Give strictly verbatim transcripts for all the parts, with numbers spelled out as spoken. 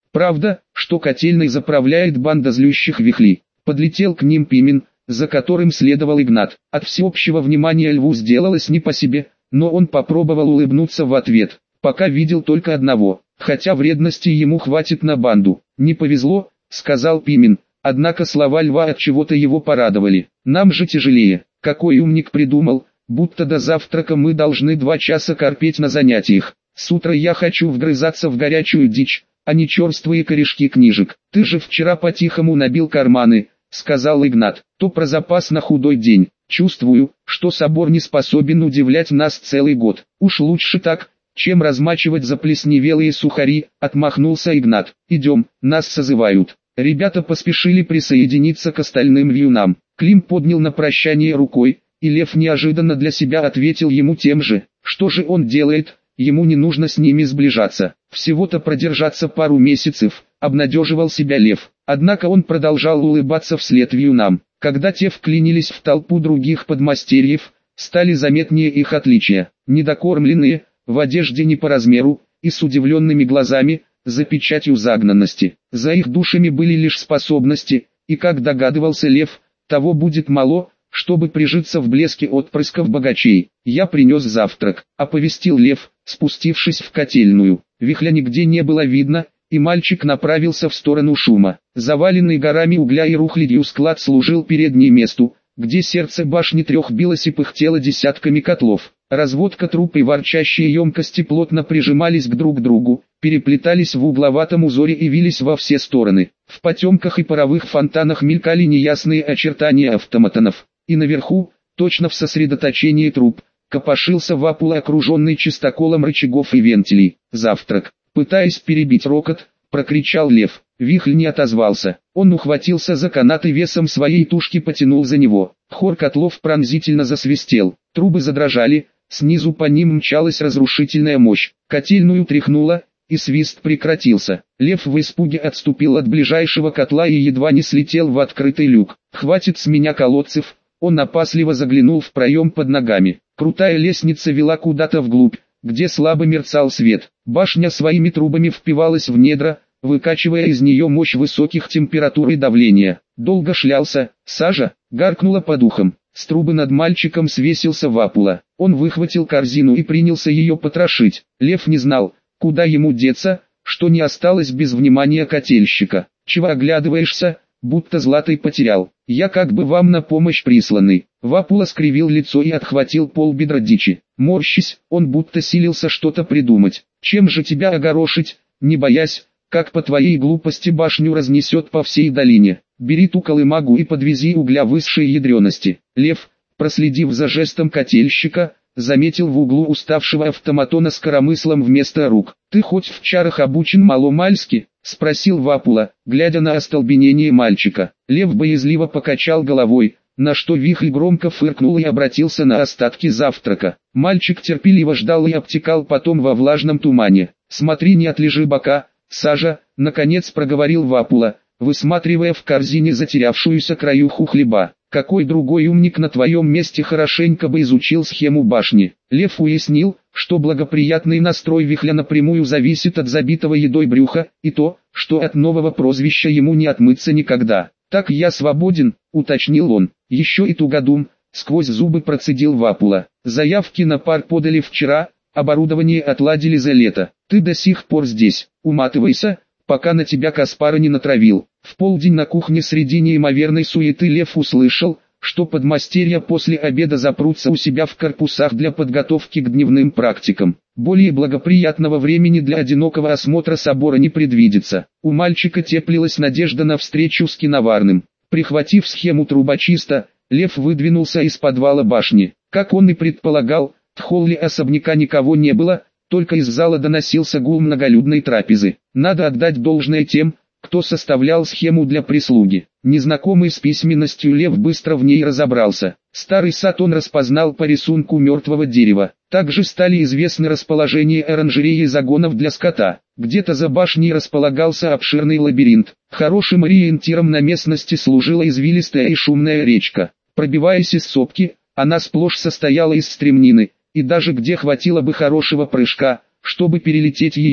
Правда, что котельной заправляет банда злющих вихлей. Подлетел к ним Пимен, за которым следовал Игнат. От всеобщего внимания льву сделалось не по себе, но он попробовал улыбнуться в ответ. Пока видел только одного, хотя вредности ему хватит на банду. «Не повезло», — сказал Пимен, однако слова льва от чего-то его порадовали. «Нам же тяжелее. Какой умник придумал, будто до завтрака мы должны два часа корпеть на занятиях. С утра я хочу вгрызаться в горячую дичь, а не черствые корешки книжек. Ты же вчера по-тихому набил карманы», — сказал Игнат. «То про запас на худой день. Чувствую, что собор не способен удивлять нас целый год. Уж лучше так, чем размачивать заплесневелые сухари», — отмахнулся Игнат. «Идем, нас созывают». Ребята поспешили присоединиться к остальным вьюнам. Клим поднял на прощание рукой, и Лев неожиданно для себя ответил ему тем же. Что же он делает? Ему не нужно с ними сближаться. Всего-то продержаться пару месяцев, обнадеживал себя Лев. Однако он продолжал улыбаться вслед вьюнам. Когда те вклинились в толпу других подмастерьев, стали заметнее их отличия. Недокормленные, в одежде не по размеру, и с удивленными глазами, за печатью загнанности. За их душами были лишь способности, и как догадывался Лев, того будет мало, чтобы прижиться в блеске отпрысков богачей. «Я принес завтрак», — оповестил Лев, спустившись в котельную. Вихля нигде не было видно, и мальчик направился в сторону шума. Заваленный горами угля и рухлядью склад служил передней месту, где сердце башни трех билось и пыхтело десятками котлов. Разводка труб и ворчащие емкости плотно прижимались к друг другу, переплетались в угловатом узоре и вились во все стороны. В потемках и паровых фонтанах мелькали неясные очертания автоматонов. И наверху, точно в сосредоточении труб, копошился Вапула, окруженный чистоколом рычагов и вентилей. «Завтрак!» Пытаясь перебить рокот, прокричал Лев. Вихль не отозвался. Он ухватился за канат и весом своей тушки потянул за него. Хор котлов пронзительно засвистел. Трубы задрожали, снизу по ним мчалась разрушительная мощь. Котельную тряхнуло, и свист прекратился. Лев в испуге отступил от ближайшего котла и едва не слетел в открытый люк. «Хватит с меня колодцев!» Он опасливо заглянул в проем под ногами. Крутая лестница вела куда-то вглубь, где слабо мерцал свет. Башня своими трубами впивалась в недра, выкачивая из нее мощь высоких температур и давления. Долго шлялся, сажа, гаркнула по духам. С трубы над мальчиком свесился Вапула. Он выхватил корзину и принялся ее потрошить. Лев не знал, куда ему деться, что не осталось без внимания котельщика. «Чего оглядываешься, будто златой потерял? Я как бы вам на помощь присланный». Вапула скривил лицо и отхватил полбедра дичи. Морщись, он будто силился что-то придумать. «Чем же тебя огорошить, не боясь, как по твоей глупости башню разнесет по всей долине? Бери ту колымагу и подвези угля высшей ядрености». Лев, проследив за жестом котельщика, заметил в углу уставшего автоматона с коромыслом вместо рук. «Ты хоть в чарах обучен маломальски?» — спросил Вапула, глядя на остолбенение мальчика. Лев боязливо покачал головой, на что Вихль громко фыркнул и обратился на остатки завтрака. Мальчик терпеливо ждал и обтекал потом во влажном тумане. «Смотри, не отлежи бока, сажа», — наконец проговорил Вапула, высматривая в корзине затерявшуюся краюху хлеба. «Какой другой умник на твоем месте хорошенько бы изучил схему башни». Лев уяснил, что благоприятный настрой Вихля напрямую зависит от забитого едой брюха, и то, что от нового прозвища ему не отмыться никогда. «Так я свободен», — уточнил он. «Еще и тугодум», — сквозь зубы процедил Вапула. «Заявки на пар подали вчера, оборудование отладили за лето. Ты до сих пор здесь. Уматывайся, пока на тебя Каспара не натравил». В полдень на кухне среди неимоверной суеты Лев услышал, что подмастерья после обеда запрутся у себя в корпусах для подготовки к дневным практикам. Более благоприятного времени для одинокого осмотра собора не предвидится. У мальчика теплилась надежда на встречу с киноварным. Прихватив схему трубочиста, Лев выдвинулся из подвала башни. Как он и предполагал, в холле особняка никого не было, только из зала доносился гул многолюдной трапезы. Надо отдать должное тем, кто составлял схему для прислуги. Незнакомый с письменностью Лев быстро в ней разобрался. Старый сад он распознал по рисунку мертвого дерева. Также стали известны расположение оранжереи и загонов для скота. Где-то за башней располагался обширный лабиринт. Хорошим ориентиром на местности служила извилистая и шумная речка. Пробиваясь из сопки, она сплошь состояла из стремнины, и даже где хватило бы хорошего прыжка, чтобы перелететь ее,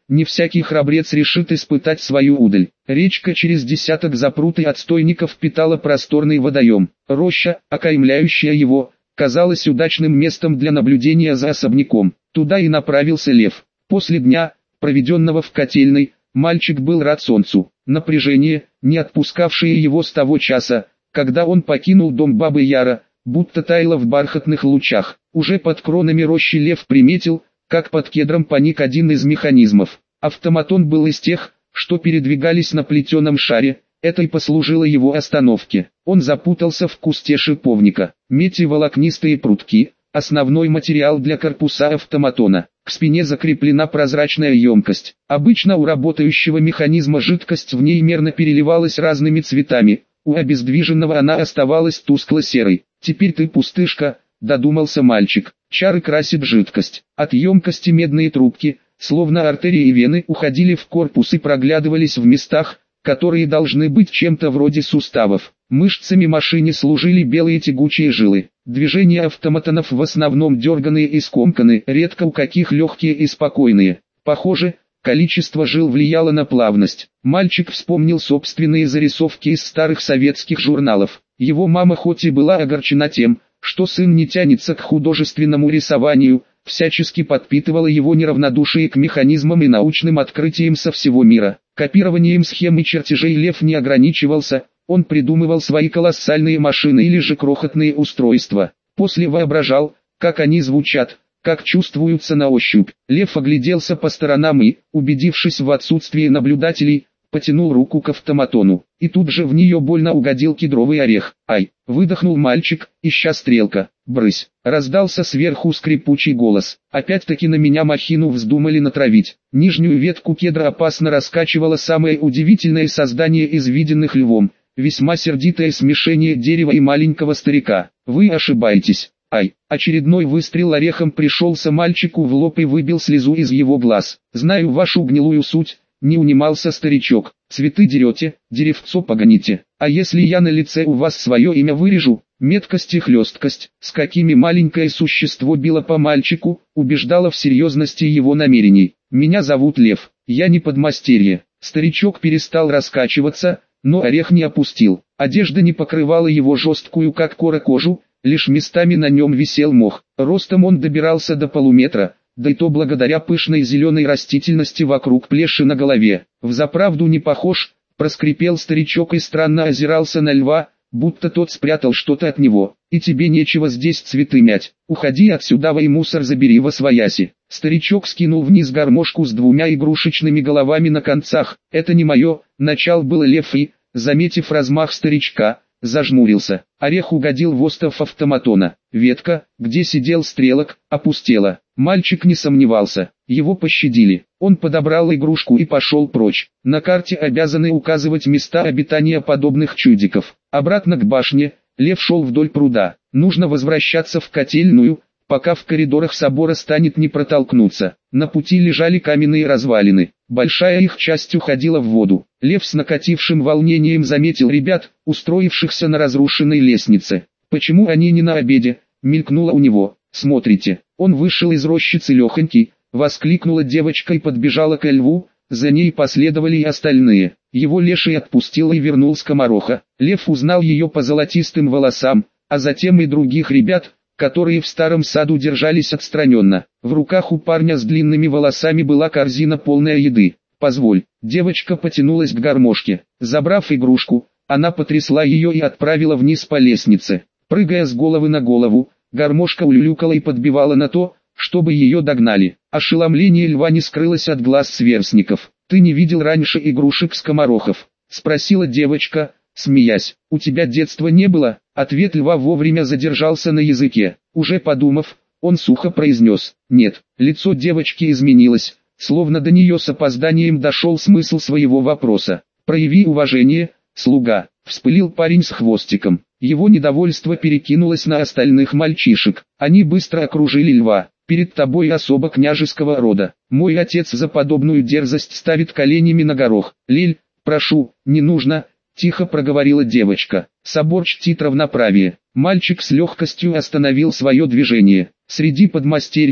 не всякий храбрец решит испытать свою удаль. Речка через десяток запрут и отстойников питала просторный водоем. Роща, окаймляющая его, казалась удачным местом для наблюдения за особняком. Туда и направился Лев. После дня, проведенного в котельной, мальчик был рад солнцу. Напряжение, не отпускавшее его с того часа, когда он покинул дом бабы Яра, будто таяло в бархатных лучах. Уже под кронами рощи Лев приметил, как под кедром паник один из механизмов. Автоматон был из тех, что передвигались на плетеном шаре, это и послужило его остановке. Он запутался в кусте шиповника. Медь и волокнистые прутки – основной материал для корпуса автоматона. К спине закреплена прозрачная емкость. Обычно у работающего механизма жидкость в ней мерно переливалась разными цветами, у обездвиженного она оставалась тускло-серой. «Теперь ты пустышка», – додумался мальчик. Чары красит жидкость. От емкости медные трубки, словно артерии и вены, уходили в корпус и проглядывались в местах, которые должны быть чем-то вроде суставов. Мышцами машине служили белые тягучие жилы. Движения автоматонов в основном дерганые и скомканы, редко у каких легкие и спокойные. Похоже, количество жил влияло на плавность. Мальчик вспомнил собственные зарисовки из старых советских журналов. Его мама хоть и была огорчена тем, что сын не тянется к художественному рисованию, всячески подпитывала его неравнодушие к механизмам и научным открытиям со всего мира. Копированием схем и чертежей Лев не ограничивался, он придумывал свои колоссальные машины или же крохотные устройства. После воображал, как они звучат, как чувствуются на ощупь. Лев огляделся по сторонам и, убедившись в отсутствии наблюдателей, потянул руку к автоматону. И тут же в нее больно угодил кедровый орех. «Ай!» — выдохнул мальчик, ища стрелка. «Брысь!» — раздался сверху скрипучий голос. Опять-таки на меня махину вздумали натравить. Нижнюю ветку кедра опасно раскачивало самое удивительное создание из виденных львом. Весьма сердитое смешение дерева и маленького старика. «Вы ошибаетесь!» «Ай!» Очередной выстрел орехом пришелся мальчику в лоб и выбил слезу из его глаз. «Знаю вашу гнилую суть», — не унимался старичок. «Цветы дерете, деревцо погоните. А если я на лице у вас свое имя вырежу?» Меткость и хлесткость, с какими маленькое существо било по мальчику, убеждало в серьезности его намерений. «Меня зовут Лев, я не подмастерье». Старичок перестал раскачиваться, но орех не опустил. Одежда не покрывала его жесткую как кора кожу, лишь местами на нем висел мох. Ростом он добирался до полуметра, да и то благодаря пышной зеленой растительности вокруг плеши на голове. «Взаправду не похож», — проскрипел старичок и странно озирался на льва, будто тот спрятал что-то от него. «И тебе нечего здесь цветы мять. Уходи отсюда и мусор забери восвояси». Старичок скинул вниз гармошку с двумя игрушечными головами на концах. «Это не мое», — начал было Лев и, заметив размах старичка, зажмурился. Орех угодил в остов автоматона. Ветка, где сидел стрелок, опустела. Мальчик не сомневался, его пощадили. Он подобрал игрушку и пошел прочь. На карте обязаны указывать места обитания подобных чудиков. Обратно к башне, Лев шел вдоль пруда. Нужно возвращаться в котельную, пока в коридорах собора станет не протолкнуться. На пути лежали каменные развалины. Большая их часть уходила в воду. Лев с накатившим волнением заметил ребят, устроившихся на разрушенной лестнице. «Почему они не на обеде?» — мелькнуло у него. «Смотрите». Он вышел из рощицы легонький, воскликнула девочка и подбежала к льву, за ней последовали и остальные. Его леший отпустил и вернул скомороха. Лев узнал ее по золотистым волосам, а затем и других ребят, которые в старом саду держались отстраненно. В руках у парня с длинными волосами была корзина полная еды. «Позволь». Девочка потянулась к гармошке. Забрав игрушку, она потрясла ее и отправила вниз по лестнице. Прыгая с головы на голову, гармошка улюлюкала и подбивала на то, чтобы ее догнали. Ошеломление льва не скрылось от глаз сверстников. «Ты не видел раньше игрушек-скоморохов?» — спросила девочка, смеясь. «У тебя детства не было?» Ответ льва вовремя задержался на языке. Уже подумав, он сухо произнес «нет». Лицо девочки изменилось, словно до нее с опозданием дошел смысл своего вопроса. «Прояви уважение, слуга», — вспылил парень с хвостиком. Его недовольство перекинулось на остальных мальчишек. Они быстро окружили льва. «Перед тобой особо княжеского рода. Мой отец за подобную дерзость ставит коленями на горох. Лель, прошу, не нужно», — тихо проговорила девочка. «Собор чтит равноправие». Мальчик с легкостью остановил свое движение. Среди подмастерьев,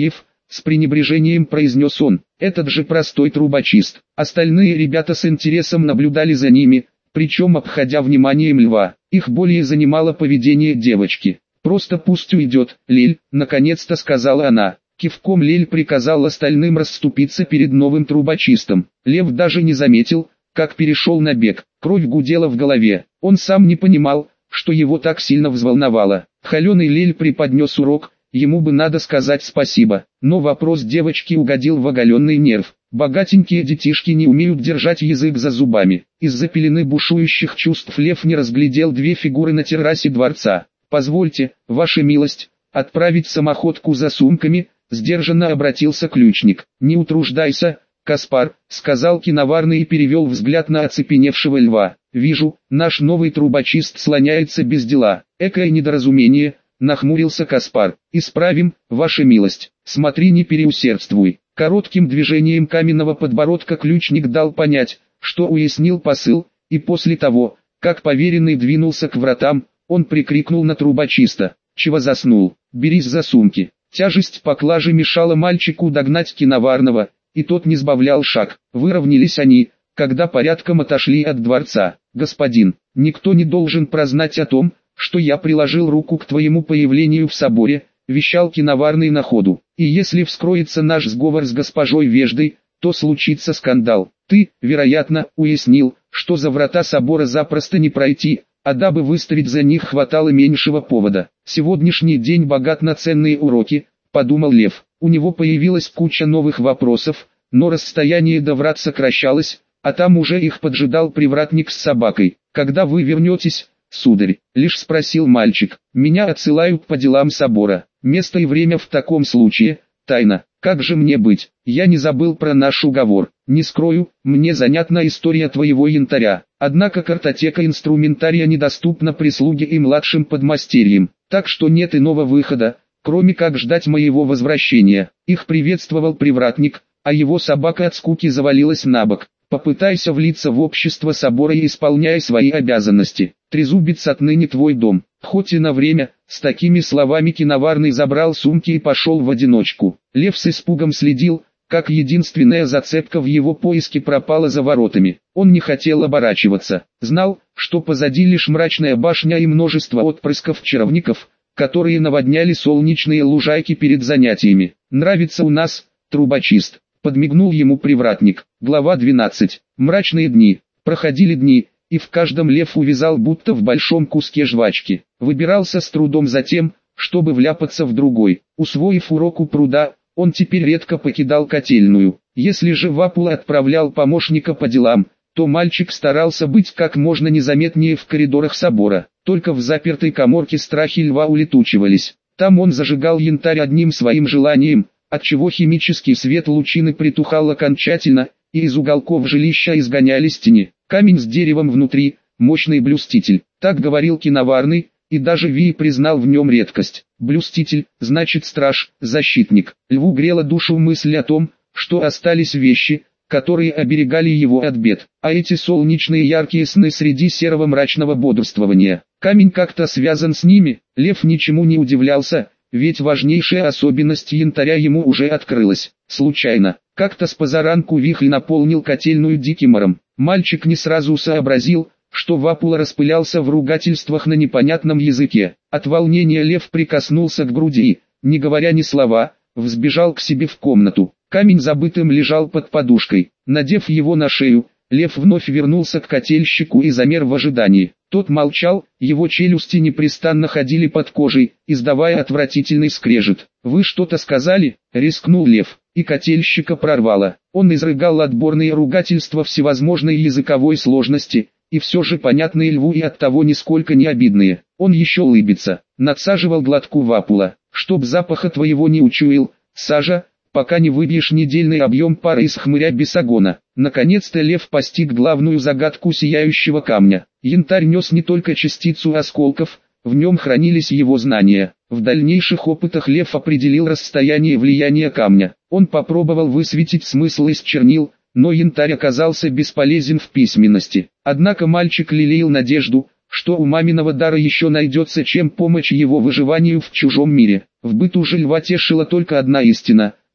с пренебрежением произнес он. Этот же простой трубочист. Остальные ребята с интересом наблюдали за ними, причем обходя вниманием льва. Их более занимало поведение девочки. «Просто пусть уйдет, Лель», — наконец-то сказала она. Кивком Лель приказал остальным расступиться перед новым трубочистом. Лев даже не заметил, как перешел на бег. Кровь гудела в голове. Он сам не понимал, что его так сильно взволновало. Холеный Лель преподнес урок, ему бы надо сказать спасибо. Но вопрос девочки угодил в оголенный нерв. Богатенькие детишки не умеют держать язык за зубами. Из-за пелены бушующих чувств Лев не разглядел две фигуры на террасе дворца. «Позвольте, ваша милость, отправить самоходку за сумками», — сдержанно обратился ключник. «Не утруждайся, Каспар», — сказал киноварный и перевел взгляд на оцепеневшего льва. «Вижу, наш новый трубочист слоняется без дела. Экое недоразумение», — нахмурился Каспар. «Исправим, ваша милость. Смотри, не переусердствуй». Коротким движением каменного подбородка ключник дал понять, что уяснил посыл, и после того, как поверенный двинулся к вратам, он прикрикнул на трубочиста. «Чего заснул? Берись за сумки». Тяжесть поклажи мешала мальчику догнать киноварного, и тот не сбавлял шаг. Выровнялись они, когда порядком отошли от дворца. «Господин, никто не должен прознать о том, что я приложил руку к твоему появлению в соборе», — вещал киноварный на ходу. «И если вскроется наш сговор с госпожой Веждой, то случится скандал. Ты, вероятно, уяснил, что за врата собора запросто не пройти, а дабы выставить за них хватало меньшего повода. Сегодняшний день богат на ценные уроки», — подумал Лев. У него появилась куча новых вопросов, но расстояние до врат сокращалось, а там уже их поджидал привратник с собакой. «Когда вы вернетесь, сударь?» — лишь спросил мальчик. «Меня отсылают по делам собора. Место и время в таком случае — тайна. Как же мне быть? Я не забыл про наш уговор. Не скрою, мне занятна история твоего янтаря. Однако картотека инструментария недоступна прислуге и младшим подмастерьям, так что нет иного выхода, кроме как ждать моего возвращения». Их приветствовал привратник, а его собака от скуки завалилась на бок. «Попытайся влиться в общество собора и исполняй свои обязанности. Трезубец отныне твой дом». Хоть и на время, с такими словами киноварный забрал сумки и пошел в одиночку. Лев с испугом следил, как единственная зацепка в его поиске пропала за воротами. Он не хотел оборачиваться, знал, что позади лишь мрачная башня и множество отпрысков чаровников, которые наводняли солнечные лужайки перед занятиями. «Нравится у нас, трубочист», — подмигнул ему привратник. Глава двенадцать. Мрачные дни. Проходили дни, и в каждом Лев увязал будто в большом куске жвачки. Выбирался с трудом за тем, чтобы вляпаться в другой. Усвоив урок у пруда, он теперь редко покидал котельную. Если же Вапула отправлял помощника по делам, то мальчик старался быть как можно незаметнее в коридорах собора. Только в запертой каморке страхи льва улетучивались. Там он зажигал янтарь одним своим желанием, отчего химический свет лучины притухал окончательно, и из уголков жилища изгонялись тени. Камень с деревом внутри, мощный блюститель, так говорил киноварный, и даже Вий признал в нем редкость. Блюститель, значит страж, защитник. Льву грела душу мысль о том, что остались вещи, которые оберегали его от бед, а эти солнечные яркие сны среди серого мрачного бодрствования. Камень как-то связан с ними. Лев ничему не удивлялся, ведь важнейшая особенность янтаря ему уже открылась. Случайно, как-то с позаранку вихрь наполнил котельную дикимором. Мальчик не сразу сообразил, что Вапула распылялся в ругательствах на непонятном языке. От волнения Лев прикоснулся к груди и, не говоря ни слова, взбежал к себе в комнату. Камень забытым лежал под подушкой. Надев его на шею, Лев вновь вернулся к котельщику и замер в ожидании. Тот молчал, его челюсти непрестанно ходили под кожей, издавая отвратительный скрежет. «Вы что-то сказали?» — рискнул Лев, и котельщика прорвало. Он изрыгал отборные ругательства всевозможной языковой сложности, и все же понятные Льву и оттого нисколько не обидные. Он еще улыбится, надсаживал глотку Вапула. «Чтоб запаха твоего не учуял, Сажа, пока не выбьешь недельный объем пара из хмыря бесогона». Наконец-то Лев постиг главную загадку сияющего камня. Янтарь нес не только частицу осколков, в нем хранились его знания. В дальнейших опытах Лев определил расстояние влияния камня. Он попробовал высветить смысл из чернил, но янтарь оказался бесполезен в письменности. Однако мальчик лелеял надежду, что у маминого дара еще найдется чем помочь его выживанию в чужом мире. В быту же Льва тешила только одна истина: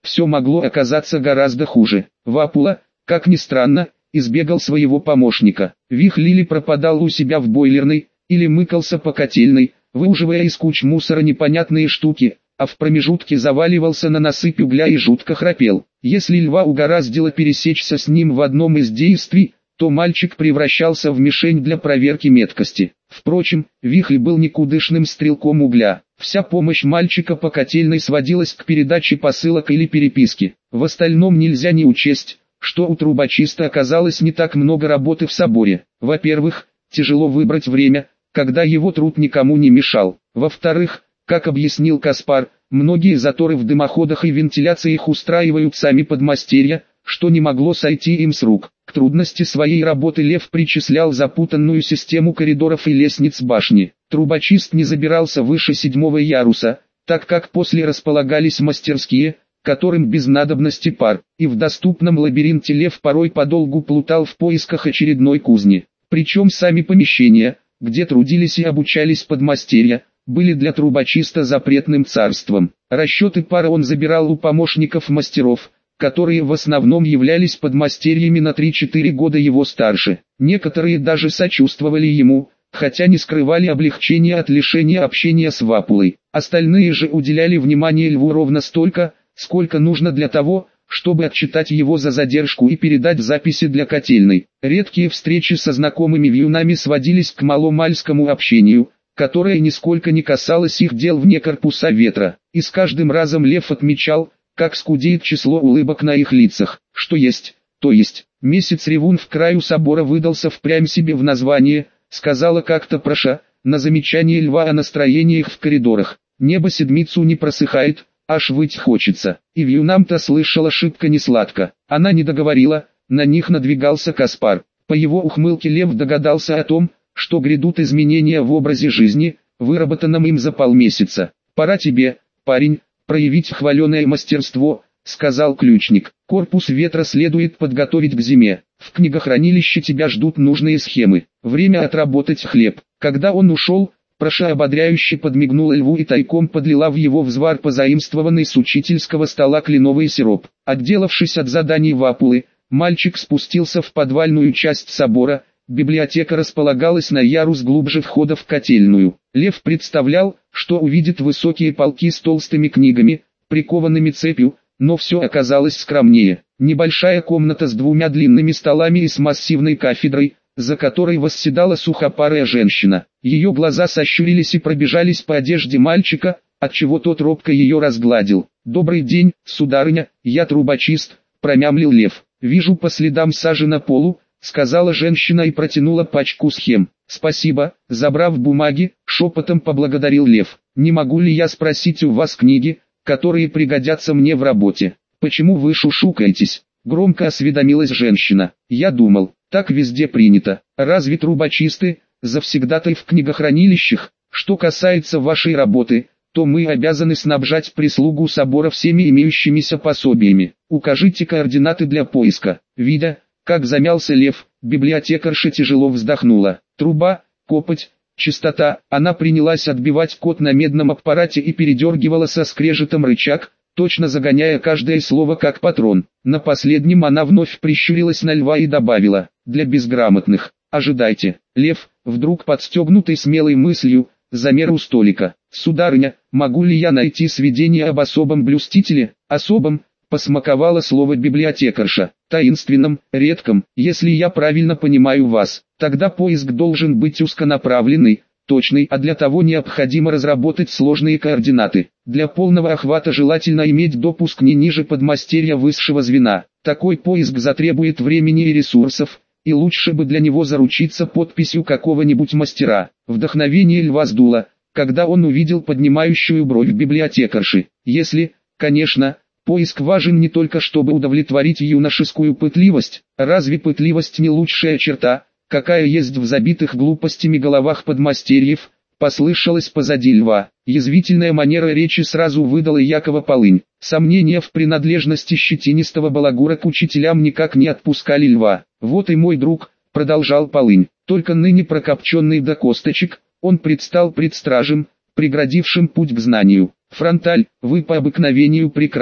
все могло оказаться гораздо хуже. Вапула, как ни странно, избегал своего помощника. Вихль или пропадал у себя в бойлерной, или мыкался по котельной, выуживая из куч мусора непонятные штуки, а в промежутке заваливался на насыпь угля и жутко храпел. Если Льва угораздило пересечься с ним в одном из действий, то мальчик превращался в мишень для проверки меткости. Впрочем, Вихль был никудышным стрелком угля. Вся помощь мальчика по котельной сводилась к передаче посылок или переписке. В остальном нельзя не учесть, что у трубочиста оказалось не так много работы в соборе. Во-первых, тяжело выбрать время, когда его труд никому не мешал. Во-вторых, как объяснил Каспар, многие заторы в дымоходах и вентиляциях устраивают сами подмастерья, что не могло сойти им с рук. К трудности своей работы Лев причислял запутанную систему коридоров и лестниц башни. Трубочист не забирался выше седьмого яруса, так как после располагались мастерские, которым без надобности пар, и в доступном лабиринте Лев порой подолгу плутал в поисках очередной кузни. Причем сами помещения, где трудились и обучались подмастерья, были для трубочиста запретным царством. Расчеты пара он забирал у помощников мастеров, которые в основном являлись подмастерьями на три-четыре года его старше. Некоторые даже сочувствовали ему, хотя не скрывали облегчения от лишения общения с Вапулой. Остальные же уделяли внимание Льву ровно столько, сколько нужно для того, чтобы отчитать его за задержку и передать записи для котельной. Редкие встречи со знакомыми вьюнами сводились к маломальскому общению, которое нисколько не касалось их дел вне корпуса ветра. И с каждым разом Лев отмечал, как скудеет число улыбок на их лицах. Что есть, то есть. Месяц ревун в краю собора выдался впрямь себе в название, сказала как-то Проша, на замечание Льва о настроениях в коридорах. Небо седмицу не просыхает, аж выть хочется. И вьюнам-то слышала шибко несладко. Она не договорила, на них надвигался Каспар. По его ухмылке Лев догадался о том, что грядут изменения в образе жизни, выработанном им за полмесяца. «Пора тебе, парень, проявить хваленое мастерство», — сказал ключник. «Корпус ветра следует подготовить к зиме. В книгохранилище тебя ждут нужные схемы. Время отработать хлеб». Когда он ушел, Проша ободряюще подмигнула Льву и тайком подлила в его взвар позаимствованный с учительского стола кленовый сироп. Отделавшись от заданий Вапулы, мальчик спустился в подвальную часть собора. Библиотека располагалась на ярус глубже входа в котельную. Лев представлял, что увидит высокие полки с толстыми книгами, прикованными цепью, но все оказалось скромнее. Небольшая комната с двумя длинными столами и с массивной кафедрой, за которой восседала сухопарая женщина. Ее глаза сощурились и пробежались по одежде мальчика, отчего тот робко ее разгладил. «Добрый день, сударыня, я трубочист», — промямлил Лев. «Вижу по следам сажи на полу», — сказала женщина и протянула пачку схем. «Спасибо», — забрав бумаги, шепотом поблагодарил Лев. «Не могу ли я спросить у вас книги, которые пригодятся мне в работе?» «Почему вы шушукаетесь?» — громко осведомилась женщина. «Я думал, так везде принято. Разве трубочисты, завсегдатай в книгохранилищах? Что касается вашей работы, то мы обязаны снабжать прислугу собора всеми имеющимися пособиями. Укажите координаты для поиска». Видя, как замялся Лев, библиотекарша тяжело вздохнула. Труба, копоть, чистота. Она принялась отбивать код на медном аппарате и передергивала со скрежетом рычаг, точно загоняя каждое слово как патрон. На последнем она вновь прищурилась на Льва и добавила: «Для безграмотных, ожидайте». Лев, вдруг подстегнутый смелой мыслью, замер у столика. «Сударыня, могу ли я найти сведения об особом блюстителе?» «Особом», посмаковало слово библиотекарша. «Таинственном, редком, если я правильно понимаю вас. Тогда поиск должен быть узконаправленный, точный, а для того необходимо разработать сложные координаты. Для полного охвата желательно иметь допуск не ниже подмастерья высшего звена. Такой поиск затребует времени и ресурсов, и лучше бы для него заручиться подписью какого-нибудь мастера». Вдохновение Льва сдуло, когда он увидел поднимающую бровь библиотекарши. «Если, конечно, поиск важен не только чтобы удовлетворить юношескую пытливость, разве пытливость не лучшая черта, какая есть в забитых глупостями головах подмастерьев?» Послышалось позади Льва. Язвительная манера речи сразу выдала Якова Полынь. Сомнения в принадлежности щетинистого балагура к учителям никак не отпускали Льва. «Вот и мой друг», — продолжал Полынь, только ныне прокопченный до косточек, он предстал пред стражем, преградившим путь к знанию. «Фронталь, вы по обыкновению прекрасны.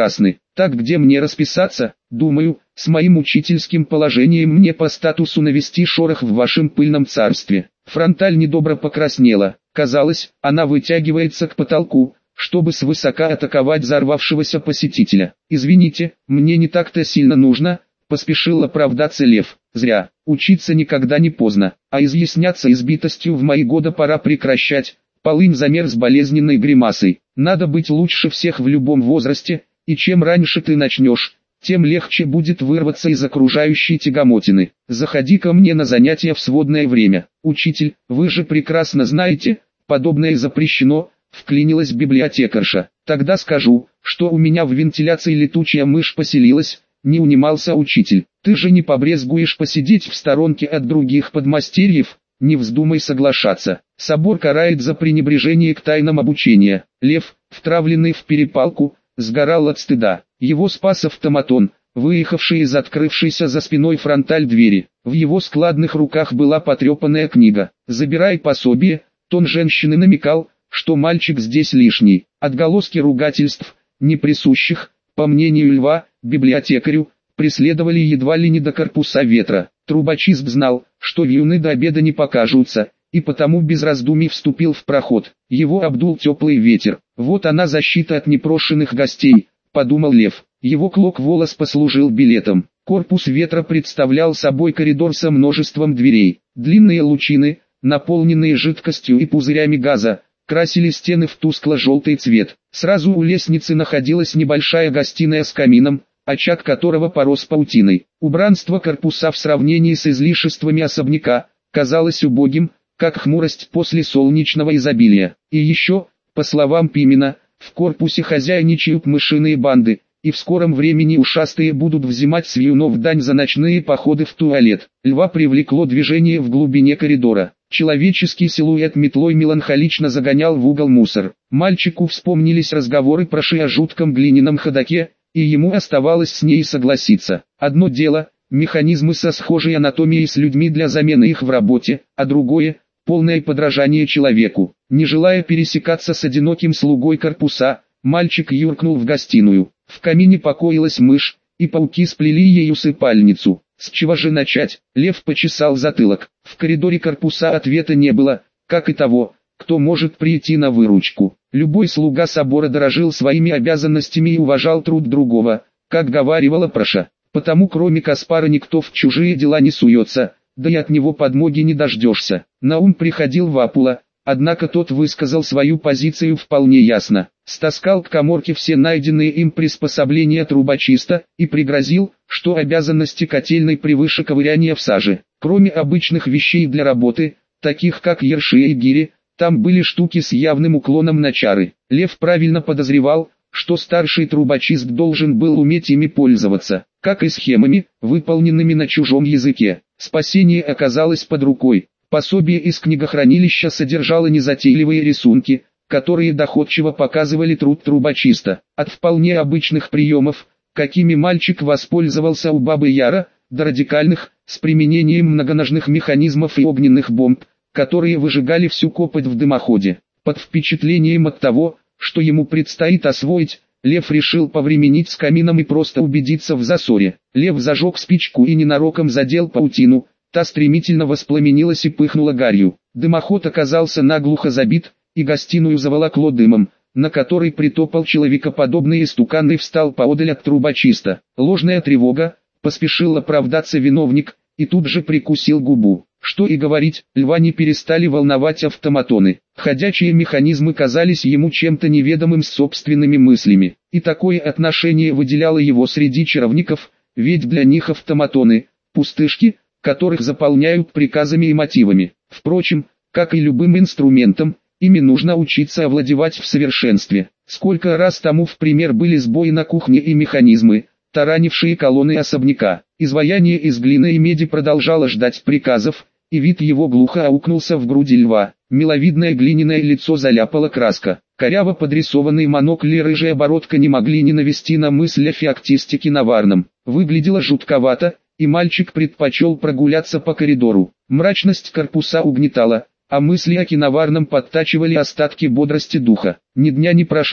Так где мне расписаться? Думаю, с моим учительским положением мне по статусу навести шорох в вашем пыльном царстве. Фронталь недобро покраснела. Казалось, она вытягивается к потолку, чтобы свысока атаковать взорвавшегося посетителя. «Извините, мне не так-то сильно нужно», — поспешил оправдаться Лев. «Зря. Учиться никогда не поздно, а изъясняться избитостью в мои годы пора прекращать». Полынь замерз болезненной гримасой. «Надо быть лучше всех в любом возрасте, и чем раньше ты начнешь, тем легче будет вырваться из окружающей тягомотины. Заходи ко мне на занятия в свободное время. Учитель, вы же прекрасно знаете, подобное запрещено», — вклинилась библиотекарша. «Тогда скажу, что у меня в вентиляции летучая мышь поселилась», — не унимался учитель. «Ты же не побрезгуешь посидеть в сторонке от других подмастерьев? Не вздумай соглашаться. Собор карает за пренебрежение к тайнам обучения». Лев, втравленный в перепалку, сгорал от стыда. Его спас автоматон, выехавший из открывшейся за спиной фронталь двери. В его складных руках была потрепанная книга. «Забирай пособие», тон женщины намекал, что мальчик здесь лишний. Отголоски ругательств, не присущих, по мнению Льва, библиотекарю, преследовали едва ли не до корпуса ветра. Трубочист знал, что вьюны до обеда не покажутся, и потому без раздумий вступил в проход. Его обдул теплый ветер. «Вот она защита от непрошенных гостей», — подумал Лев. Его клок-волос послужил билетом. Корпус ветра представлял собой коридор со множеством дверей. Длинные лучины, наполненные жидкостью и пузырями газа, красили стены в тускло-желтый цвет. Сразу у лестницы находилась небольшая гостиная с камином, очаг которого порос паутиной. Убранство корпуса в сравнении с излишествами особняка казалось убогим, как хмурость после солнечного изобилия. И еще, по словам Пимена, в корпусе хозяйничают мышиные банды, и в скором времени ушастые будут взимать с вьюнов дань за ночные походы в туалет. Льва привлекло движение в глубине коридора. Человеческий силуэт метлой меланхолично загонял в угол мусор. Мальчику вспомнились разговоры про Ши о жутком глиняном ходоке, и ему оставалось с ней согласиться. Одно дело – механизмы со схожей анатомией с людьми для замены их в работе, а другое – полное подражание человеку. Не желая пересекаться с одиноким слугой корпуса, мальчик юркнул в гостиную. В камине покоилась мышь, и пауки сплели ей усыпальницу. С чего же начать? Лев почесал затылок. В коридоре корпуса ответа не было, как и того, кто может прийти на выручку. Любой слуга собора дорожил своими обязанностями и уважал труд другого, как говаривала Проша. Потому кроме Каспара никто в чужие дела не суется, да и от него подмоги не дождешься. На ум приходил Вапула, однако тот высказал свою позицию вполне ясно. Стаскал к каморке все найденные им приспособления трубочиста и пригрозил, что обязанности котельной превыше ковыряния в саже. Кроме обычных вещей для работы, таких как ерши и гири, там были штуки с явным уклоном на чары. Лев правильно подозревал, что старший трубочист должен был уметь ими пользоваться, как и схемами, выполненными на чужом языке. Спасение оказалось под рукой. Пособие из книгохранилища содержало незатейливые рисунки, которые доходчиво показывали труд трубочиста. От вполне обычных приемов, какими мальчик воспользовался у Бабы Яра, до радикальных, с применением многоножных механизмов и огненных бомб, которые выжигали всю копоть в дымоходе. Под впечатлением от того, что ему предстоит освоить, Лев решил повременить с камином и просто убедиться в засоре. Лев зажег спичку и ненароком задел паутину, та стремительно воспламенилась и пыхнула гарью. Дымоход оказался наглухо забит, и гостиную заволокло дымом, на который притопал человекоподобный истукан и встал поодаль от трубочиста. Ложная тревога, поспешил оправдаться виновник, и тут же прикусил губу. Что и говорить, Льва не перестали волновать автоматоны. Ходячие механизмы казались ему чем-то неведомым с собственными мыслями. И такое отношение выделяло его среди чаровников, ведь для них автоматоны – пустышки, которых заполняют приказами и мотивами. Впрочем, как и любым инструментом, ими нужно учиться овладевать в совершенстве. Сколько раз тому в пример были сбои на кухне и механизмы, таранившие колонны особняка. Изваяние из глины и меди продолжало ждать приказов, и вид его глухо аукнулся в груди Льва. Миловидное глиняное лицо заляпала краска. Коряво подрисованный монокль и рыжая бородка не могли не навести на мысль о феоктистике наварном. Выглядело жутковато, и мальчик предпочел прогуляться по коридору. Мрачность корпуса угнетала, а мысли о киноварном подтачивали остатки бодрости духа. Ни дня не прошло,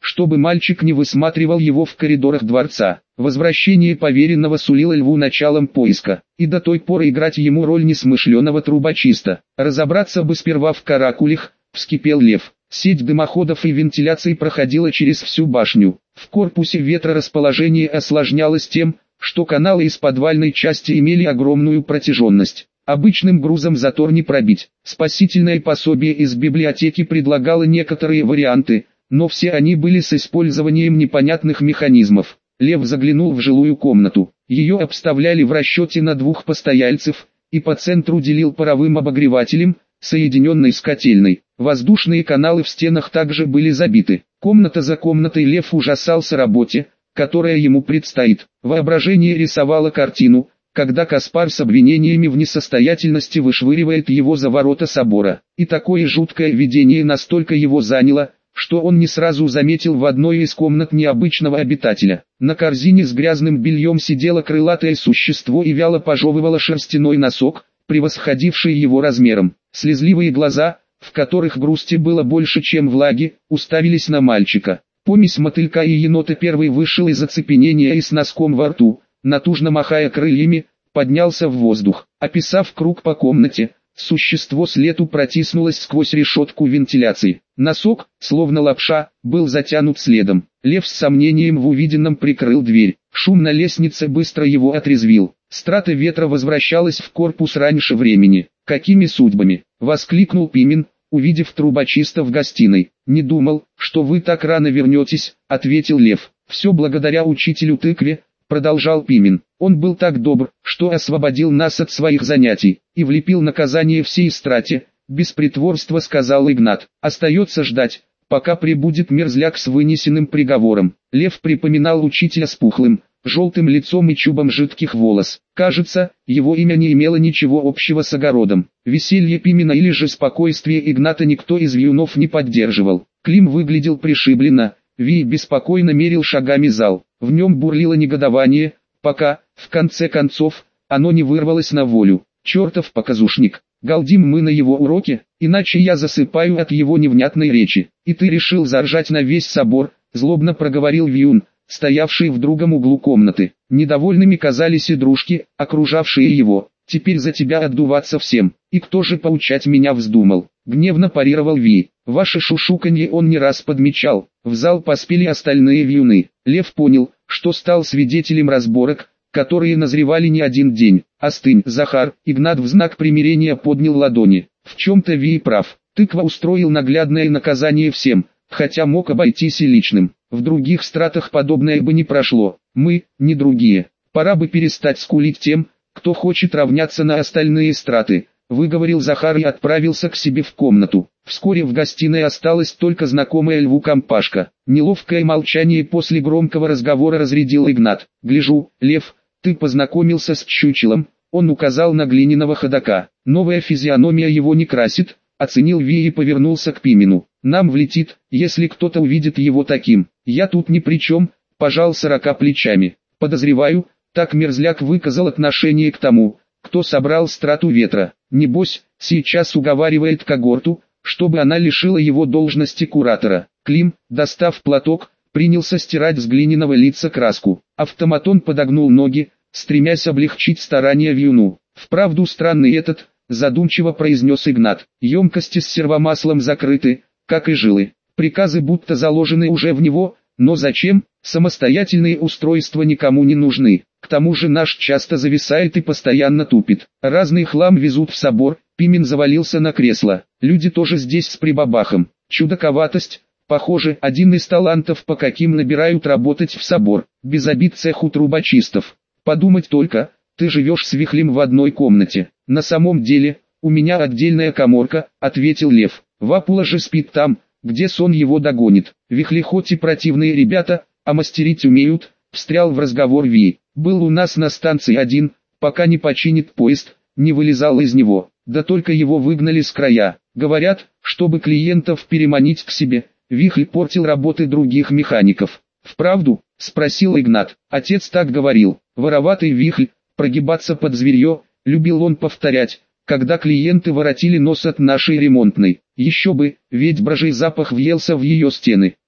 чтобы мальчик не высматривал его в коридорах дворца. Возвращение поверенного сулило Льву началом поиска, и до той поры играть ему роль несмышленого трубочиста. Разобраться бы сперва в каракулях, вскипел Лев. Сеть дымоходов и вентиляции проходила через всю башню. В корпусе ветра расположение осложнялось тем, что каналы из подвальной части имели огромную протяженность. Обычным грузом затор не пробить. Спасительное пособие из библиотеки предлагало некоторые варианты, но все они были с использованием непонятных механизмов. Лев заглянул в жилую комнату. Ее обставляли в расчете на двух постояльцев, и по центру делил паровым обогревателем, соединенный с котельной. Воздушные каналы в стенах также были забиты. Комната за комнатой Лев ужасался работе, которая ему предстоит. Воображение рисовало картину, когда Каспар с обвинениями в несостоятельности вышвыривает его за ворота собора. И такое жуткое видение настолько его заняло, что он не сразу заметил в одной из комнат необычного обитателя. На корзине с грязным бельем сидело крылатое существо и вяло пожевывало шерстяной носок, превосходивший его размером. Слезливые глаза, в которых грусти было больше, чем влаги, уставились на мальчика. Помесь мотылька и енота первый вышел из оцепенения и с носком во рту, натужно махая крыльями, поднялся в воздух. Описав круг по комнате, существо с лету протиснулось сквозь решетку вентиляции. Носок, словно лапша, был затянут следом. Лев с сомнением в увиденном прикрыл дверь. Шум на лестнице быстро его отрезвил. Страта ветра возвращалась в корпус раньше времени. «Какими судьбами?» — воскликнул Пимен, увидев трубочиста в гостиной. «Не думал, что вы так рано вернетесь», — ответил Лев. «Все благодаря учителю тыкве», — продолжал Пимен. «Он был так добр, что освободил нас от своих занятий и влепил наказание всей страте», — без притворства сказал Игнат. «Остается ждать, пока прибудет мерзляк с вынесенным приговором». Лев припоминал учителя с пухлым, желтым лицом и чубом жидких волос. Кажется, его имя не имело ничего общего с огородом. Веселье Пимена или же спокойствие Игната никто из юнов не поддерживал. Клим выглядел пришибленно, Ви беспокойно мерил шагами зал. В нем бурлило негодование, пока, в конце концов, оно не вырвалось на волю. «Чертов показушник! Галдим мы на его уроке, иначе я засыпаю от его невнятной речи. И ты решил заржать на весь собор», — злобно проговорил Вьюн, стоявший в другом углу комнаты. Недовольными казались и дружки, окружавшие его. «Теперь за тебя отдуваться всем. И кто же поучать меня вздумал?» Гневно парировал Ви. Ваше шушуканье он не раз подмечал. В зал поспели остальные вьюны. Лев понял, что стал свидетелем разборок, которые назревали не один день. «Остынь, Захар!» Игнат в знак примирения поднял ладони. В чем-то Ви прав. Тыква устроил наглядное наказание всем, хотя мог обойтись и личным. В других стратах подобное бы не прошло. Мы, не другие. Пора бы перестать скулить тем, кто хочет равняться на остальные страты, выговорил Захар и отправился к себе в комнату. Вскоре в гостиной осталась только знакомая Льву компашка. Неловкое молчание после громкого разговора разрядил Игнат. «Гляжу, Лев, ты познакомился с чучелом», он указал на глиняного ходока. «Новая физиономия его не красит», оценил Ви и повернулся к Пимену. «Нам влетит, если кто-то увидит его таким. Я тут ни при чем», пожал сорока плечами. «Подозреваю, так мерзляк выказал отношение к тому, кто собрал страту ветра. Небось, сейчас уговаривает когорту, чтобы она лишила его должности куратора». Клим, достав платок, принялся стирать с глиняного лица краску. Автоматон подогнул ноги, стремясь облегчить старания Вьюну. «Вправду странный этот», задумчиво произнес Игнат. «Емкости с сервомаслом закрыты, как и жилы. Приказы будто заложены уже в него, но зачем? Самостоятельные устройства никому не нужны. К тому же наш часто зависает и постоянно тупит. Разный хлам везут в собор». Пимен завалился на кресло. «Люди тоже здесь с прибабахом. Чудаковатость, похоже, один из талантов, по каким набирают работать в собор. Без обид цеху трубочистов. Подумать только, ты живешь с Вихлем в одной комнате». «На самом деле, у меня отдельная каморка», — ответил Лев. «Вапула же спит там, где сон его догонит. Вихли хоть и противные ребята, а мастерить умеют», — встрял в разговор Ви. «Был у нас на станции один, пока не починит поезд, не вылезал из него. Да только его выгнали с края. Говорят, чтобы клиентов переманить к себе, Вихль портил работы других механиков». «Вправду?» — спросил Игнат. «Отец так говорил. Вороватый Вихль, прогибаться под зверье», — любил он повторять, когда клиенты воротили нос от нашей ремонтной. Еще бы, ведь брожий запах въелся в ее стены.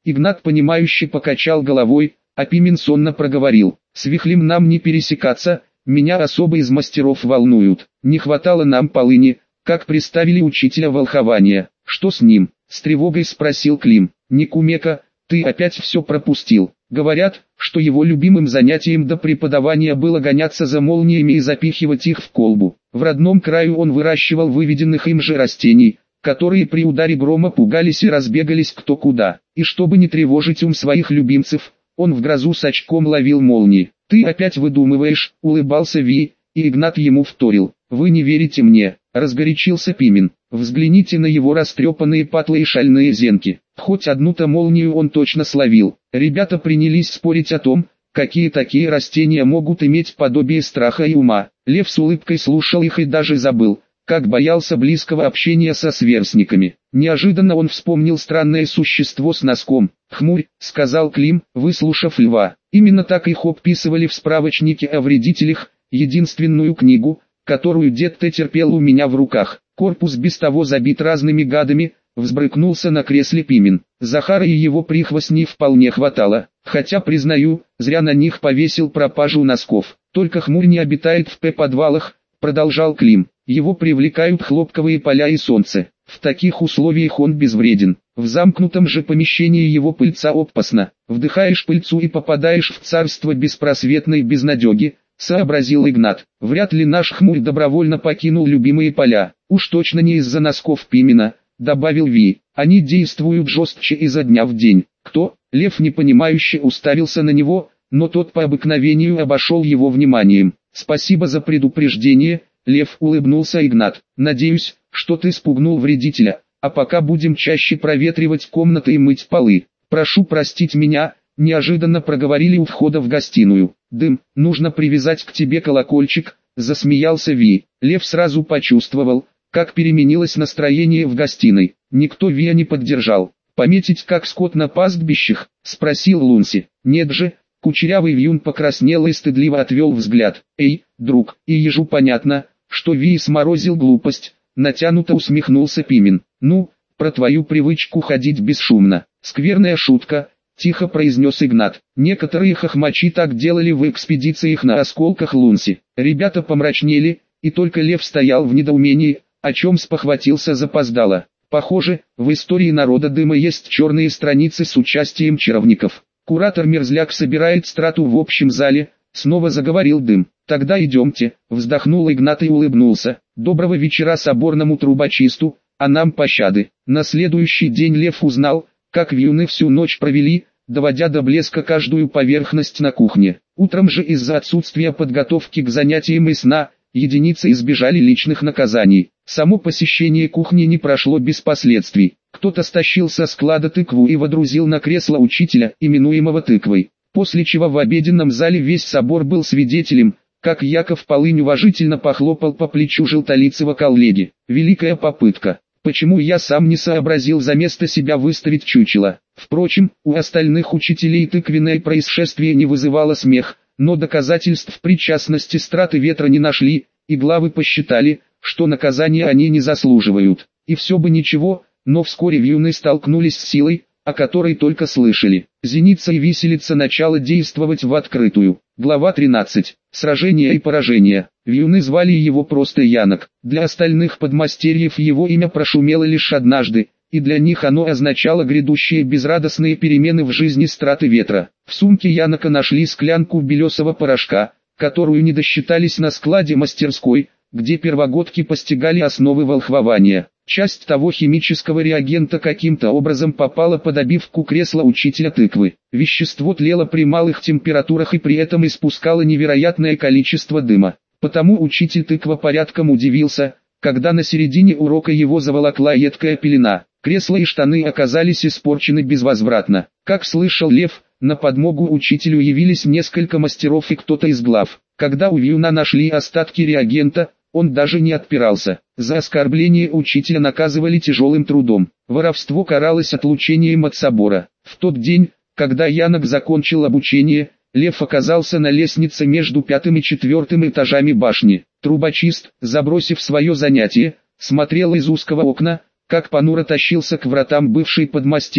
Игнат понимающе покачал головой, а Пимен сонно проговорил: «С Вихлем нам не пересекаться, меня особо из мастеров волнуют. Не хватало нам полыни, как приставили учителя волхования. Что с ним?» — с тревогой спросил Клим. «Не кумека, ты опять все пропустил. Говорят, что его любимым занятием до преподавания было гоняться за молниями и запихивать их в колбу. В родном краю он выращивал выведенных им же растений, которые при ударе грома пугались и разбегались кто куда. И чтобы не тревожить ум своих любимцев, он в грозу с очком ловил молнии. Ты опять выдумываешь», — улыбался Ви, и Игнат ему вторил. «Вы не верите мне», — разгорячился Пимен. «Взгляните на его растрепанные патлы и шальные зенки. Хоть одну-то молнию он точно словил». Ребята принялись спорить о том, какие такие растения могут иметь подобие страха и ума. Лев с улыбкой слушал их и даже забыл, как боялся близкого общения со сверстниками. Неожиданно он вспомнил странное существо с носком. «Хмурь», — сказал Клим, выслушав Льва. Именно так их описывали в справочнике о вредителях, единственную книгу, которую дед-то терпел у меня в руках. Корпус без того забит разными гадами, взбрыкнулся на кресле Пимен. Захара и его прихвостней вполне хватало, хотя, признаю, зря на них повесил пропажу носков. Только Хмурь не обитает в П-подвалах, продолжал Клим. Его привлекают хлопковые поля и солнце. В таких условиях он безвреден. В замкнутом же помещении его пыльца опасна. Вдыхаешь пыльцу и попадаешь в царство беспросветной безнадеги, сообразил Игнат. Вряд ли наш Хмурь добровольно покинул любимые поля. Уж точно не из-за носков Пимена, добавил Ви. Они действуют жестче изо дня в день. Кто? Лев непонимающе уставился на него, но тот по обыкновению обошел его вниманием. Спасибо за предупреждение, Лев, улыбнулся Игнат. Надеюсь, что ты спугнул вредителя, а пока будем чаще проветривать комнаты и мыть полы. Прошу простить меня, неожиданно проговорили у входа в гостиную. Дым, нужно привязать к тебе колокольчик, засмеялся Ви. Лев сразу почувствовал, как переменилось настроение в гостиной. Никто Вия не поддержал. «Пометить как скот на пастбищах?» — спросил Лунси. «Нет же». Кучерявый вьюн покраснел и стыдливо отвел взгляд. «Эй, друг, и ежу понятно, что Ви сморозил глупость», — натянуто усмехнулся Пимен. «Ну, про твою привычку ходить бесшумно. Скверная шутка», — тихо произнес Игнат. «Некоторые хохмачи так делали в экспедициях на осколках Лунси». Ребята помрачнели, и только Лев стоял в недоумении, о чем спохватился запоздало. Похоже, в истории народа дыма есть черные страницы с участием чаровников. Куратор-мерзляк собирает страту в общем зале, снова заговорил Дым. «Тогда идемте», вздохнул Игнат и улыбнулся. «Доброго вечера соборному трубочисту, а нам пощады». На следующий день Лев узнал, как вьюны всю ночь провели, доводя до блеска каждую поверхность на кухне. Утром же из-за отсутствия подготовки к занятиям и сна, единицы избежали личных наказаний. Само посещение кухни не прошло без последствий. Кто-то стащил со склада тыкву и водрузил на кресло учителя, именуемого тыквой. После чего в обеденном зале весь собор был свидетелем, как Яков Полынь уважительно похлопал по плечу желтолицего коллеги. Великая попытка. Почему я сам не сообразил за место себя выставить чучело? Впрочем, у остальных учителей тыквенное происшествие не вызывало смех, но доказательств причастности страты ветра не нашли, и главы посчитали, что наказания они не заслуживают. И все бы ничего, но вскоре вьюны столкнулись с силой, о которой только слышали. Зеница и виселица начало действовать в открытую. Глава тринадцать. Сражение и поражение. Вьюны звали его просто Янок. Для остальных подмастерьев его имя прошумело лишь однажды, и для них оно означало грядущие безрадостные перемены в жизни страты ветра. В сумке Янока нашли склянку белесого порошка, которую не досчитались на складе мастерской, где первогодки постигали основы волхвования. Часть того химического реагента каким-то образом попала под обивку кресла учителя тыквы. Вещество тлело при малых температурах и при этом испускало невероятное количество дыма. Потому учитель тыква порядком удивился, когда на середине урока его заволокла едкая пелена. Кресло и штаны оказались испорчены безвозвратно. Как слышал Лев, на подмогу учителю явились несколько мастеров и кто-то из глав. Когда у вьюна нашли остатки реагента, он даже не отпирался. За оскорбление учителя наказывали тяжелым трудом. Воровство каралось отлучением от собора. В тот день, когда Янок закончил обучение, Лев оказался на лестнице между пятым и четвертым этажами башни. Трубочист, забросив свое занятие, смотрел из узкого окна, как понуро тащился к вратам бывшей подмастерье.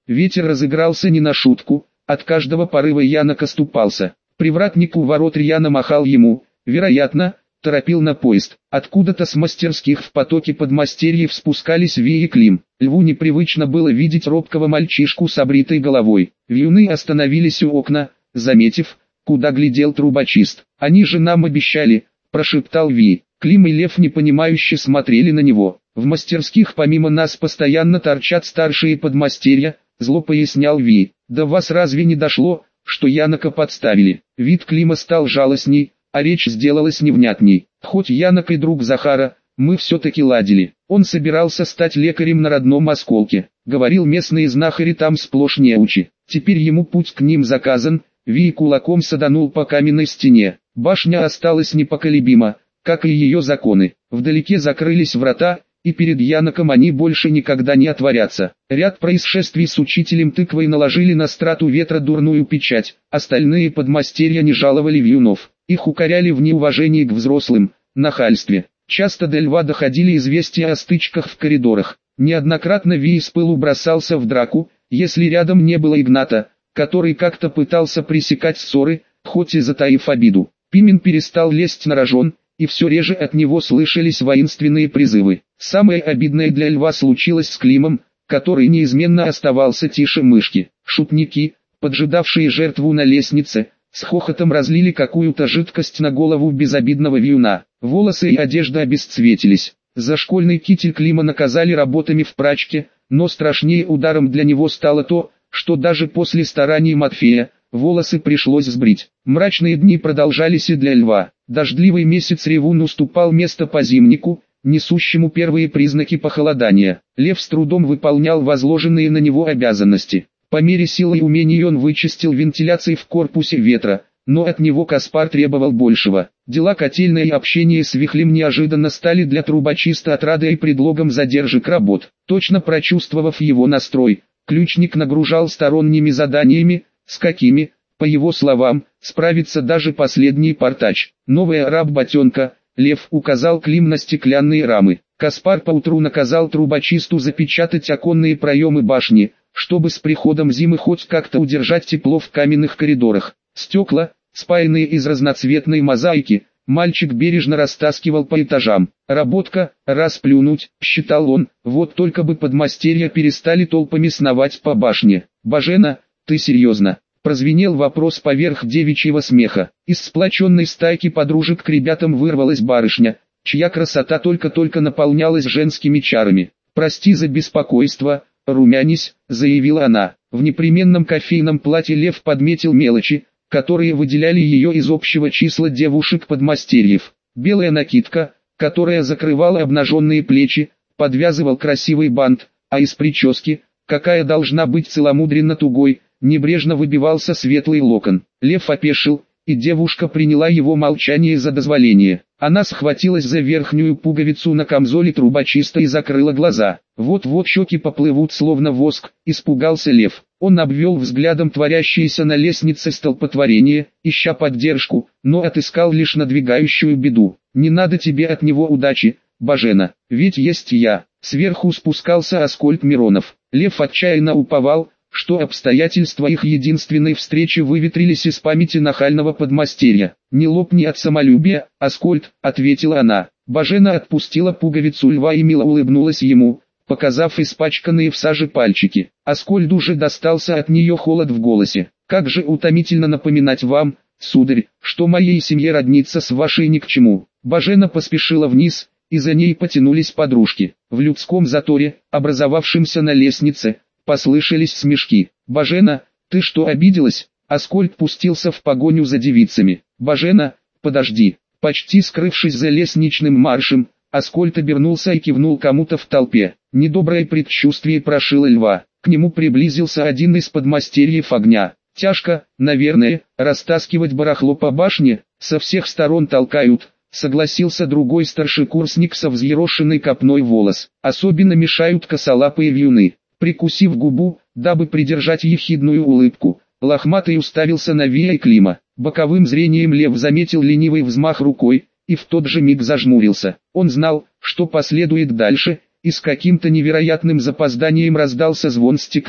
Ветер разыгрался не на шутку, от каждого порыва Янок оступался. Привратник у ворот рьяно махал ему, вероятно, торопил на поезд. Откуда-то с мастерских в потоке подмастерьев спускались Ви и Клим. Льву непривычно было видеть робкого мальчишку с обритой головой. Вьюны остановились у окна, заметив, куда глядел трубочист. «Они же нам обещали», – прошептал Ви. Клим и Лев непонимающе смотрели на него. «В мастерских помимо нас постоянно торчат старшие подмастерья», – зло пояснял Ви. «До вас разве не дошло, что Янока подставили?» Вид Клима стал жалостней, а речь сделалась невнятней. «Хоть Янок и друг Захара, мы все-таки ладили. Он собирался стать лекарем на родном осколке. Говорил, местные знахари там сплошь неучи. Теперь ему путь к ним заказан». Ви кулаком саданул по каменной стене. Башня осталась непоколебима, как и ее законы. Вдалеке закрылись врата, и перед Яноком они больше никогда не отворятся. Ряд происшествий с учителем тыквой наложили на страту ветра дурную печать. Остальные подмастерья не жаловали вьюнов. Их укоряли в неуважении к взрослым, нахальстве. Часто до Льва доходили известия о стычках в коридорах. Неоднократно Ви с пылу бросался в драку, если рядом не было Игната, который как-то пытался пресекать ссоры, хоть и затаив обиду. Пимен перестал лезть на рожон, и все реже от него слышались воинственные призывы. Самое обидное для Льва случилось с Климом, который неизменно оставался тише мышки. Шутники, поджидавшие жертву на лестнице, с хохотом разлили какую-то жидкость на голову безобидного вьюна. Волосы и одежда обесцветились. За школьный китель Клима наказали работами в прачке, но страшнее ударом для него стало то, что даже после стараний Матфея, волосы пришлось сбрить. Мрачные дни продолжались и для Льва. Дождливый месяц Ревун уступал место позимнику, несущему первые признаки похолодания. Лев с трудом выполнял возложенные на него обязанности. По мере сил и умений он вычистил вентиляции в корпусе ветра, но от него Каспар требовал большего. Дела котельной и общение с Вихлем неожиданно стали для трубочиста отрадой и предлогом задержек работ. Точно прочувствовав его настрой, ключник нагружал сторонними заданиями, с какими, по его словам, справится даже последний портач. Новая работенка, Лев, указал Клим на стеклянные рамы. Каспар поутру наказал трубочисту запечатать оконные проемы башни, чтобы с приходом зимы хоть как-то удержать тепло в каменных коридорах. Стекла, спаянные из разноцветной мозаики, мальчик бережно растаскивал по этажам. Работка, расплюнуть, считал он, вот только бы подмастерья перестали толпами сновать по башне. «Бажена, ты серьезно?» Прозвенел вопрос поверх девичьего смеха. Из сплоченной стайки подружек к ребятам вырвалась барышня, чья красота только-только наполнялась женскими чарами. «Прости за беспокойство, румянись», — заявила она. В непременном кофейном платье Лев подметил мелочи, которые выделяли ее из общего числа девушек-подмастерьев. Белая накидка, которая закрывала обнаженные плечи, подвязывал красивый бант, а из прически, какая должна быть целомудренно тугой, небрежно выбивался светлый локон. Лев опешил, и девушка приняла его молчание за дозволение. Она схватилась за верхнюю пуговицу на камзоле трубочиста и закрыла глаза. Вот-вот щеки поплывут словно воск, испугался Лев. Он обвел взглядом творящееся на лестнице столпотворение, ища поддержку, но отыскал лишь надвигающую беду. «Не надо тебе от него удачи, Бажена, ведь есть я». Сверху спускался Аскольд Миронов. Лев отчаянно уповал, что обстоятельства их единственной встречи выветрились из памяти нахального подмастерья. «Не лопни от самолюбия, Аскольд», — ответила она. Бажена отпустила пуговицу Льва и мило улыбнулась ему, показав испачканные в саже пальчики. Аскольду же достался от нее холод в голосе. «Как же утомительно напоминать вам, сударь, что моей семье родниться с вашей ни к чему». Бажена поспешила вниз, и за ней потянулись подружки. В людском заторе, образовавшемся на лестнице, послышались смешки. «Бажена, ты что, обиделась?» Аскольд пустился в погоню за девицами. «Бажена, подожди». Почти скрывшись за лестничным маршем, Аскольд обернулся и кивнул кому-то в толпе. Недоброе предчувствие прошило Льва. К нему приблизился один из подмастерьев огня. «Тяжко, наверное, растаскивать барахло по башне, со всех сторон толкают», — согласился другой старшекурсник со взъерошенной копной волос. «Особенно мешают косолапые вьюны». Прикусив губу, дабы придержать ехидную улыбку, лохматый уставился на Вия и Клима. Боковым зрением Лев заметил ленивый взмах рукой, и в тот же миг зажмурился. Он знал, что последует дальше, и с каким-то невероятным запозданием раздался звон стекла,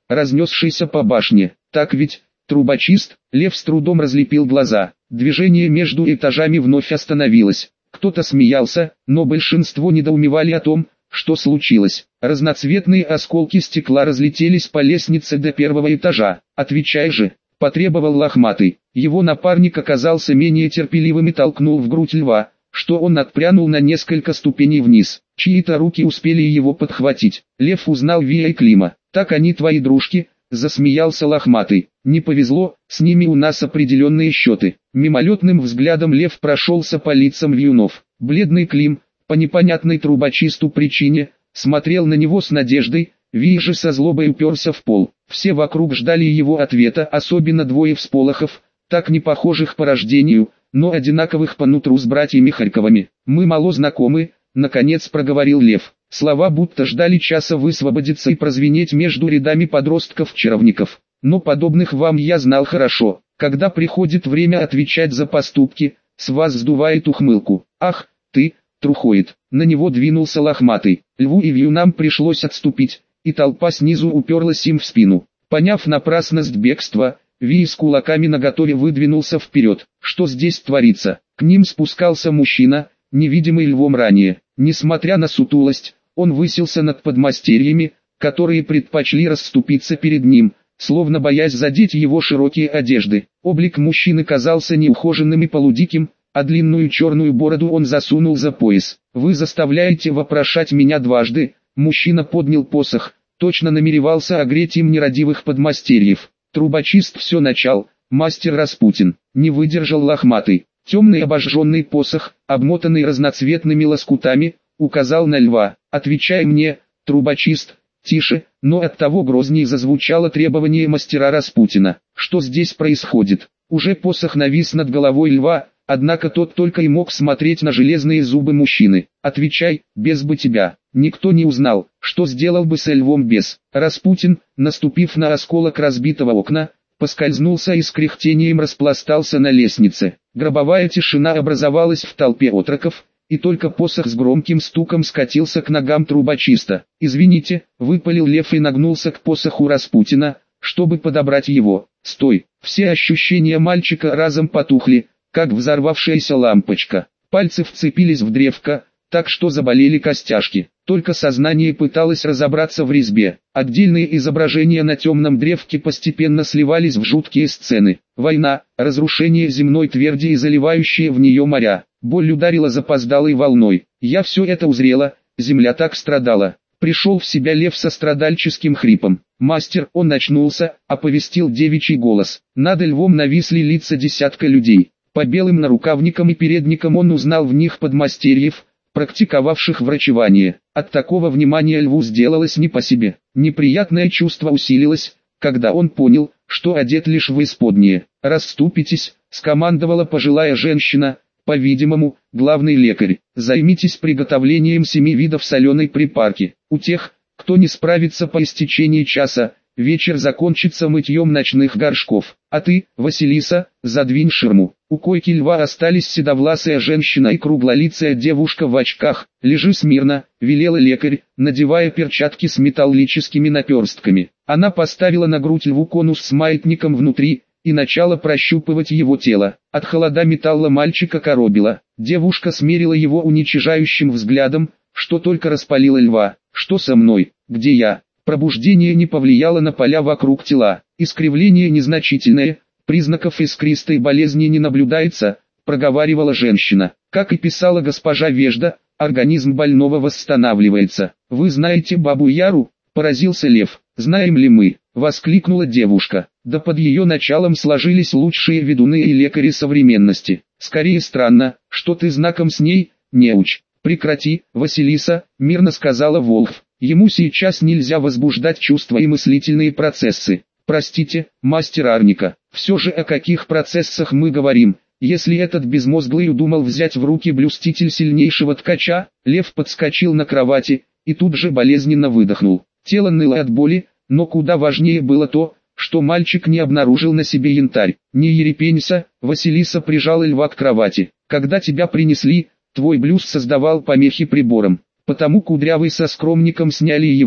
разнесшийся по башне. Так ведь, трубочист? Лев с трудом разлепил глаза. Движение между этажами вновь остановилось. Кто-то смеялся, но большинство недоумевали о том, что случилось. Разноцветные осколки стекла разлетелись по лестнице до первого этажа. «Отвечай же», — потребовал Лохматый. Его напарник оказался менее терпеливым и толкнул в грудь льва, что он отпрянул на несколько ступеней вниз. Чьи-то руки успели его подхватить. Лев узнал Вия и Клима. «Так они твои дружки?» — засмеялся Лохматый. «Не повезло, с ними у нас определенные счеты». Мимолетным взглядом Лев прошелся по лицам вьюнов. Бледный Клим, по непонятной трубочисту причине, смотрел на него с надеждой, Вий же со злобой уперся в пол. Все вокруг ждали его ответа, особенно двое всполохов, так не похожих по рождению, но одинаковых по нутру с братьями Харьковыми. «Мы мало знакомы», — наконец проговорил Лев. Слова будто ждали часа высвободиться и прозвенеть между рядами подростков-чаровников. «Но подобных вам я знал хорошо. Когда приходит время отвечать за поступки, с вас сдувает ухмылку. Ах, ты, трухоид!» На него двинулся Лохматый. Льву и вьюнам пришлось отступить, и толпа снизу уперлась им в спину. Поняв напрасность бегства, Вий с кулаками наготове выдвинулся вперед. Что здесь творится? К ним спускался мужчина, невидимый львом ранее. Несмотря на сутулость, он высился над подмастерьями, которые предпочли расступиться перед ним, словно боясь задеть его широкие одежды. Облик мужчины казался неухоженным и полудиким, а длинную черную бороду он засунул за пояс. «Вы заставляете вопрошать меня дважды», — мужчина поднял посох, точно намеревался огреть им нерадивых подмастерьев. Трубочист все начал, мастер Распутин, не выдержал Лохматый. Темный обожженный посох, обмотанный разноцветными лоскутами, указал на льва. «Отвечай мне, трубочист». Тише, но оттого грозней зазвучало требование мастера Распутина. «Что здесь происходит?» Уже посох навис над головой льва, однако тот только и мог смотреть на железные зубы мужчины. «Отвечай, без бы тебя». Никто не узнал, что сделал бы со львом без. Распутин, наступив на осколок разбитого окна, поскользнулся и с кряхтением распластался на лестнице. Гробовая тишина образовалась в толпе отроков, и только посох с громким стуком скатился к ногам трубочиста. «Извините», — выпалил Лев и нагнулся к посоху Распутина, чтобы подобрать его. «Стой!» Все ощущения мальчика разом потухли, как взорвавшаяся лампочка. Пальцы вцепились в древко, так что заболели костяшки. Только сознание пыталось разобраться в резьбе. Отдельные изображения на темном древке постепенно сливались в жуткие сцены. Война, разрушение земной тверди и заливающие в нее моря. Боль ударила запоздалой волной. Я все это узрела, земля так страдала. Пришел в себя Лев со страдальческим хрипом. «Мастер!» Он очнулся, оповестил девичий голос. Над львом нависли лица десятка людей. По белым нарукавникам и передникам он узнал в них подмастерьев, практиковавших врачевание. От такого внимания льву сделалось не по себе. Неприятное чувство усилилось, когда он понял, что одет лишь в исподнее. «Расступитесь», — скомандовала пожилая женщина, по-видимому, главный лекарь. «Займитесь приготовлением семи видов соленой припарки. У тех, кто не справится по истечении часа, вечер закончится мытьем ночных горшков. А ты, Василиса, задвинь ширму». У койки льва остались седовласая женщина и круглолицая девушка в очках. «Лежи смирно», — велела лекарь, надевая перчатки с металлическими наперстками. Она поставила на грудь льву конус с маятником внутри, и начала прощупывать его тело. От холода металла мальчика коробило. Девушка смерила его уничижающим взглядом, что только распалило льва. «Что со мной? Где я?» Пробуждение не повлияло на поля вокруг тела. Искривление незначительное, признаков искристой болезни не наблюдается, проговаривала женщина. Как и писала госпожа Вежда, организм больного восстанавливается. «Вы знаете бабу Яру?» — поразился Лев. «Знаем ли мы?» — воскликнула девушка. Да под ее началом сложились лучшие ведуны и лекари современности. «Скорее странно, что ты знаком с ней, неуч». «Прекрати, Василиса», — мирно сказала Волф. «Ему сейчас нельзя возбуждать чувства и мыслительные процессы». «Простите, мастер Арника, все же о каких процессах мы говорим, если этот безмозглый удумал взять в руки блюститель сильнейшего ткача?» Лев подскочил на кровати, и тут же болезненно выдохнул. Тело ныло от боли, но куда важнее было то, что мальчик не обнаружил на себе янтарь. «Не ерепенься», — Василиса прижала льва к кровати. «Когда тебя принесли, твой блюст создавал помехи приборам. Потому Кудрявый со Скромником сняли его,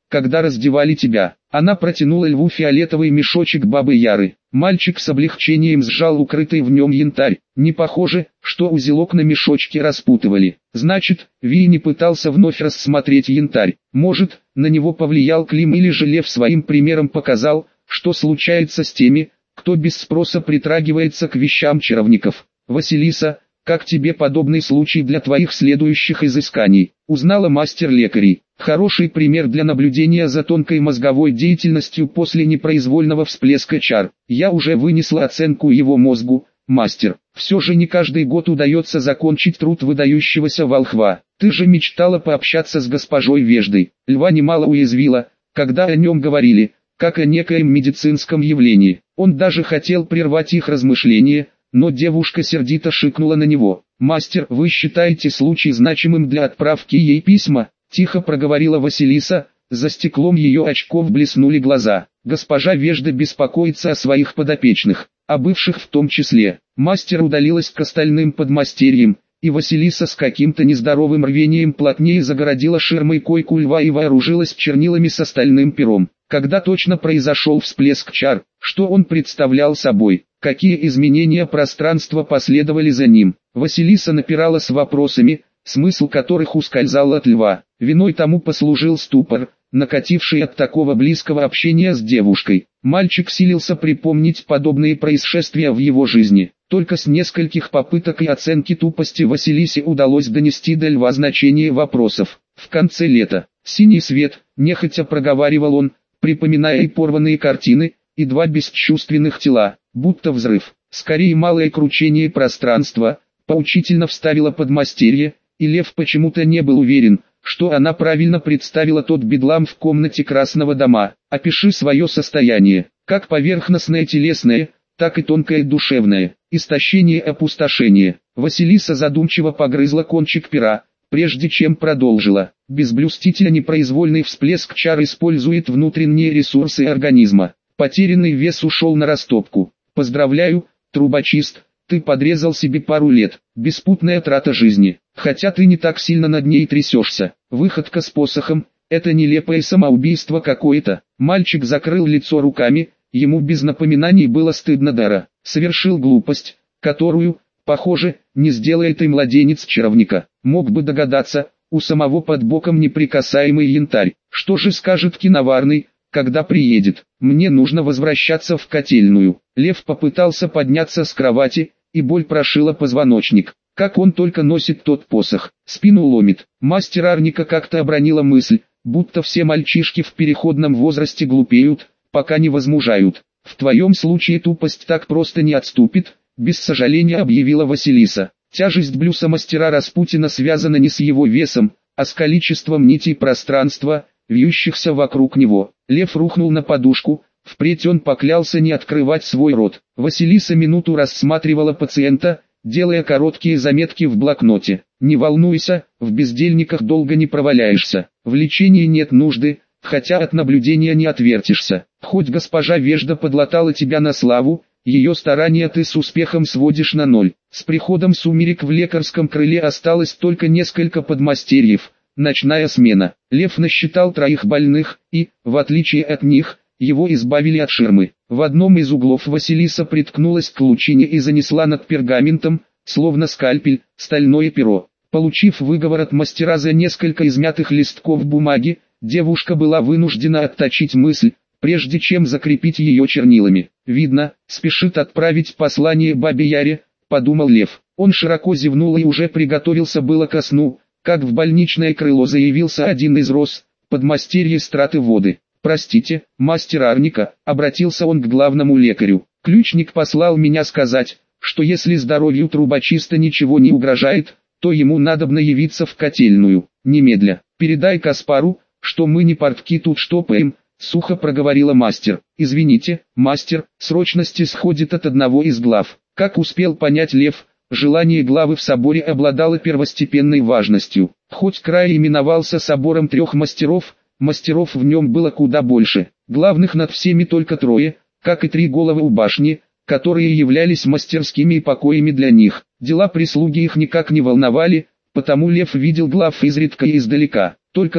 когда раздевали тебя». Она протянула льву фиолетовый мешочек бабы Яры. Мальчик с облегчением сжал укрытый в нем янтарь. Не похоже, что узелок на мешочке распутывали. Значит, Ви не пытался вновь рассмотреть янтарь. Может, на него повлиял Клим, или же лев своим примером показал, что случается с теми, кто без спроса притрагивается к вещам чаровников. «Василиса, как тебе подобный случай для твоих следующих изысканий?» Узнала мастер лекарей. Хороший пример для наблюдения за тонкой мозговой деятельностью после непроизвольного всплеска чар. Я уже вынесла оценку его мозгу, мастер. Все же не каждый год удается закончить труд выдающегося волхва. Ты же мечтала пообщаться с госпожой Веждой. Льва немало уязвила, когда о нем говорили, как о некоем медицинском явлении. Он даже хотел прервать их размышления, но девушка сердито шикнула на него. «Мастер, вы считаете случай значимым для отправки ей письма?» Тихо проговорила Василиса, за стеклом ее очков блеснули глаза. Госпожа Вежда беспокоится о своих подопечных, о бывших в том числе. Мастер удалилась к остальным подмастерьям, и Василиса с каким-то нездоровым рвением плотнее загородила ширмой койку льва и вооружилась чернилами с остальным пером. Когда точно произошел всплеск чар, что он представлял собой, какие изменения пространства последовали за ним, Василиса напирала с вопросами, смысл которых ускользал от льва. Виной тому послужил ступор, накативший от такого близкого общения с девушкой. Мальчик силился припомнить подобные происшествия в его жизни. Только с нескольких попыток и оценки тупости Василисе удалось донести до льва значение вопросов. В конце лета, синий свет, нехотя проговаривал он, припоминая и порванные картины, и два бесчувственных тела, будто взрыв. Скорее малое кручение пространства, поучительно вставила подмастерье, и лев почему-то не был уверен, что она правильно представила тот бедлам в комнате Красного дома. Опиши свое состояние, как поверхностное телесное, так и тонкое душевное, истощение и опустошение. Василиса задумчиво погрызла кончик пера, прежде чем продолжила. Без блюстителя непроизвольный всплеск чар использует внутренние ресурсы организма. Потерянный вес ушел на растопку. Поздравляю, трубочист, ты подрезал себе пару лет. Беспутная трата жизни. Хотя ты не так сильно над ней трясешься. Выходка с посохом – это нелепое самоубийство какое-то. Мальчик закрыл лицо руками, ему без напоминаний было стыдно дара. Совершил глупость, которую, похоже, не сделает и младенец-чаровника. Мог бы догадаться, у самого под боком неприкасаемый янтарь. Что же скажет киноварный, когда приедет? Мне нужно возвращаться в котельную. Лев попытался подняться с кровати, и боль прошила позвоночник. Как он только носит тот посох, спину ломит. Мастер Арника как-то обронила мысль, будто все мальчишки в переходном возрасте глупеют, пока не возмужают. В твоем случае тупость так просто не отступит, без сожаления объявила Василиса. Тяжесть блюса мастера Распутина связана не с его весом, а с количеством нитей пространства, вьющихся вокруг него. Лев рухнул на подушку, впредь он поклялся не открывать свой рот. Василиса минуту рассматривала пациента, делая короткие заметки в блокноте. «Не волнуйся, в бездельниках долго не проваляешься, в лечении нет нужды, хотя от наблюдения не отвертишься. Хоть госпожа Вежда подлатала тебя на славу, ее старания ты с успехом сводишь на ноль». С приходом сумерек в лекарском крыле осталось только несколько подмастерьев, ночная смена. Лев насчитал троих больных, и, в отличие от них, его избавили от ширмы. В одном из углов Василиса приткнулась к лучине и занесла над пергаментом, словно скальпель, стальное перо. Получив выговор от мастера за несколько измятых листков бумаги, девушка была вынуждена отточить мысль, прежде чем закрепить ее чернилами. «Видно, спешит отправить послание бабе Яре», — подумал Лев. Он широко зевнул и уже приготовился было ко сну, как в больничное крыло заявился один из роз, подмастерье Страты воды. «Простите, мастер Арника», — обратился он к главному лекарю. «Ключник послал меня сказать, что если здоровью трубочиста ничего не угрожает, то ему надобно явиться в котельную. Немедля. Передай Каспару, что мы не портки тут штопаем», — сухо проговорила мастер. «Извините, мастер, срочности сходит от одного из глав». Как успел понять Лев, желание главы в соборе обладало первостепенной важностью. Хоть край именовался собором трех мастеров, мастеров в нем было куда больше. Главных над всеми только трое, как и три головы у башни, которые являлись мастерскими и покоями для них. Дела прислуги их никак не волновали, потому Лев видел глав изредка и издалека. Только двух,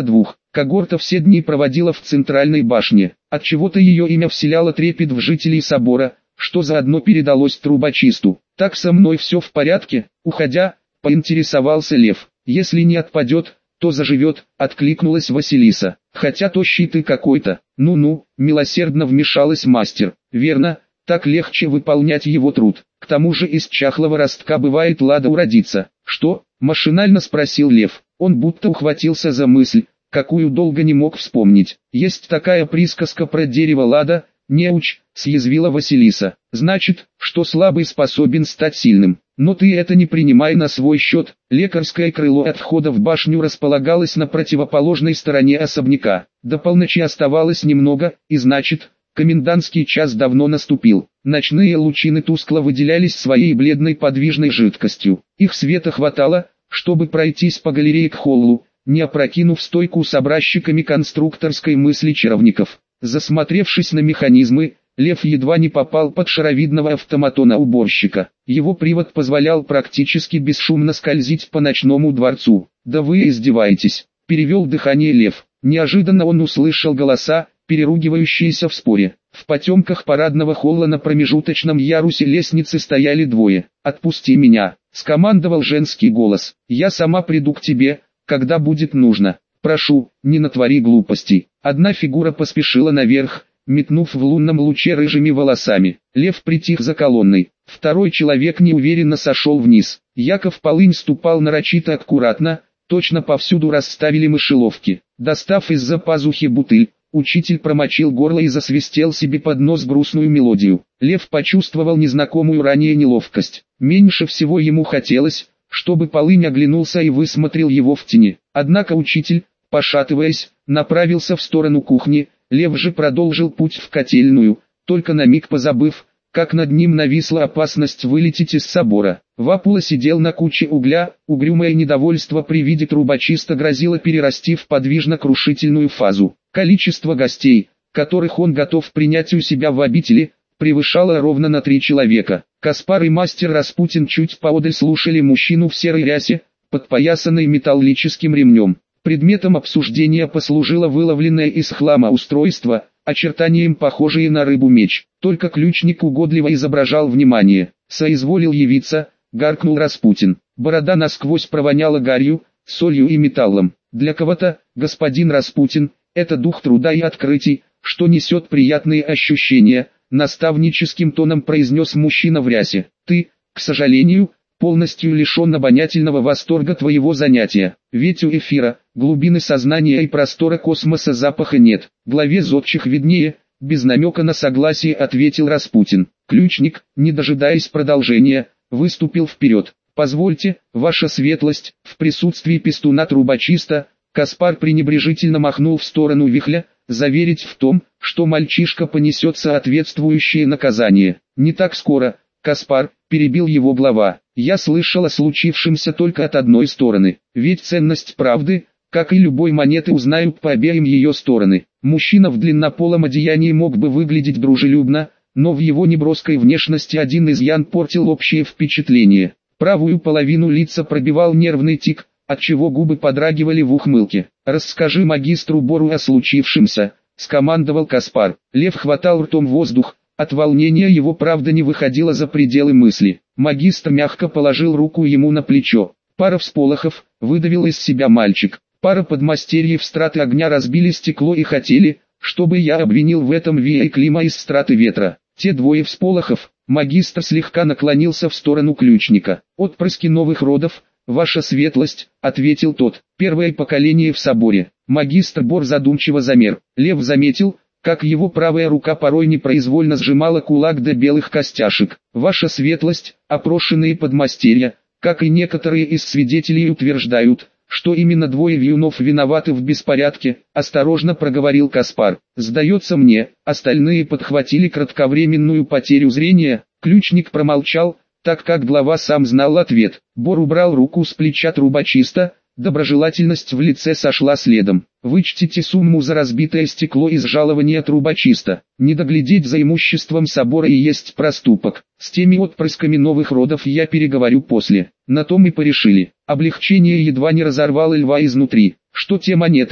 Когорта все дни проводила в центральной башне. Отчего-то ее имя вселяло трепет в жителей собора, что заодно передалось трубочисту. «Так со мной все в порядке?» Уходя, поинтересовался Лев. «Если не отпадет, то заживет», — откликнулась Василиса. «Хотя тощий ты какой-то». «Ну-ну», — милосердно вмешалась мастер. «Верно, так легче выполнять его труд. К тому же из чахлого ростка бывает лада уродиться». «Что?» — машинально спросил Лев. Он будто ухватился за мысль, какую долго не мог вспомнить. «Есть такая присказка про дерево лада, неуч», — съязвила Василиса. «Значит, что слабый способен стать сильным. Но ты это не принимай на свой счет». Лекарское крыло от входа в башню располагалось на противоположной стороне особняка. До полночи оставалось немного, и значит, комендантский час давно наступил. Ночные лучины тускло выделялись своей бледной подвижной жидкостью. Их света хватало, чтобы пройтись по галерее к холлу, не опрокинув стойку с образчиками конструкторской мысли чаровников. Засмотревшись на механизмы, Лев едва не попал под шаровидного автоматона уборщика. Его привод позволял практически бесшумно скользить по ночному дворцу. «Да вы издеваетесь», — перевел дыхание Лев. Неожиданно он услышал голоса, переругивающиеся в споре. В потемках парадного холла на промежуточном ярусе лестницы стояли двое. «Отпусти меня», — скомандовал женский голос. «Я сама приду к тебе, когда будет нужно. Прошу, не натвори глупостей». Одна фигура поспешила наверх, метнув в лунном луче рыжими волосами. Лев притих за колонной. Второй человек неуверенно сошел вниз. Яков Полынь ступал нарочито аккуратно, точно повсюду расставили мышеловки. Достав из-за пазухи бутыль, учитель промочил горло и засвистел себе под нос грустную мелодию. Лев почувствовал незнакомую ранее неловкость. Меньше всего ему хотелось, чтобы Полынь оглянулся и высмотрел его в тени. Однако учитель, пошатываясь, направился в сторону кухни. Лев же продолжил путь в котельную, только на миг позабыв, как над ним нависла опасность вылететь из собора. Вапула сидел на куче угля, угрюмое недовольство при виде трубочиста грозило перерасти в подвижно-крушительную фазу. Количество гостей, которых он готов принять у себя в обители, превышало ровно на три человека. Каспар и мастер Распутин чуть поодаль слушали мужчину в серой рясе, подпоясанной металлическим ремнем. Предметом обсуждения послужило выловленное из хлама устройство, очертанием похожее на рыбу меч. Только ключник угодливо изображал внимание. «Соизволил явиться», — гаркнул Распутин. Борода насквозь провоняла гарью, солью и металлом. «Для кого-то, господин Распутин, это дух труда и открытий, что несет приятные ощущения», — наставническим тоном произнес мужчина в рясе. «Ты, к сожалению, полностью лишен обонятельного восторга твоего занятия. Ведь у эфира, глубины сознания и простора космоса запаха нет. Главе зодчих виднее», — без намека на согласие ответил Распутин. Ключник, не дожидаясь продолжения, выступил вперед. «Позвольте, ваша светлость», в присутствии пестуна трубочиста, Каспар пренебрежительно махнул в сторону вихля, заверить в том, что мальчишка понесет соответствующее наказание. «Не так скоро, Каспар», — перебил его глава. «Я слышал о случившемся только от одной стороны. Ведь ценность правды, как и любой монеты, узнают по обеим ее стороны». Мужчина в длиннополом одеянии мог бы выглядеть дружелюбно, но в его неброской внешности один изъян портил общее впечатление. Правую половину лица пробивал нервный тик, отчего губы подрагивали в ухмылке. «Расскажи магистру Бору о случившемся», — скомандовал Каспар. Лев хватал ртом воздух, от волнения его правда не выходила за пределы мысли. Магистр мягко положил руку ему на плечо. «Пара всполохов», — выдавил из себя мальчик. «Пара подмастерьев страты огня разбили стекло и хотели, чтобы я обвинил в этом Вия и Клима из страты ветра. Те двое всполохов». Магистр слегка наклонился в сторону ключника. «Отпрыски новых родов, ваша светлость», — ответил тот. «Первое поколение в соборе». Магистр Бор задумчиво замер. Лев заметил, как его правая рука порой непроизвольно сжимала кулак до белых костяшек. «Ваша светлость, опрошенные подмастерья, как и некоторые из свидетелей утверждают, что именно двое вьюнов виноваты в беспорядке», — осторожно проговорил Каспар. «Сдается мне, остальные подхватили кратковременную потерю зрения». Ключник промолчал, так как глава сам знал ответ. Бор убрал руку с плеча трубочиста, доброжелательность в лице сошла следом. «Вычтите сумму за разбитое стекло из жалования трубочиста. Не доглядеть за имуществом собора и есть проступок. С теми отпрысками новых родов я переговорю после». На том и порешили. Облегчение едва не разорвало льва изнутри. Что те монеты,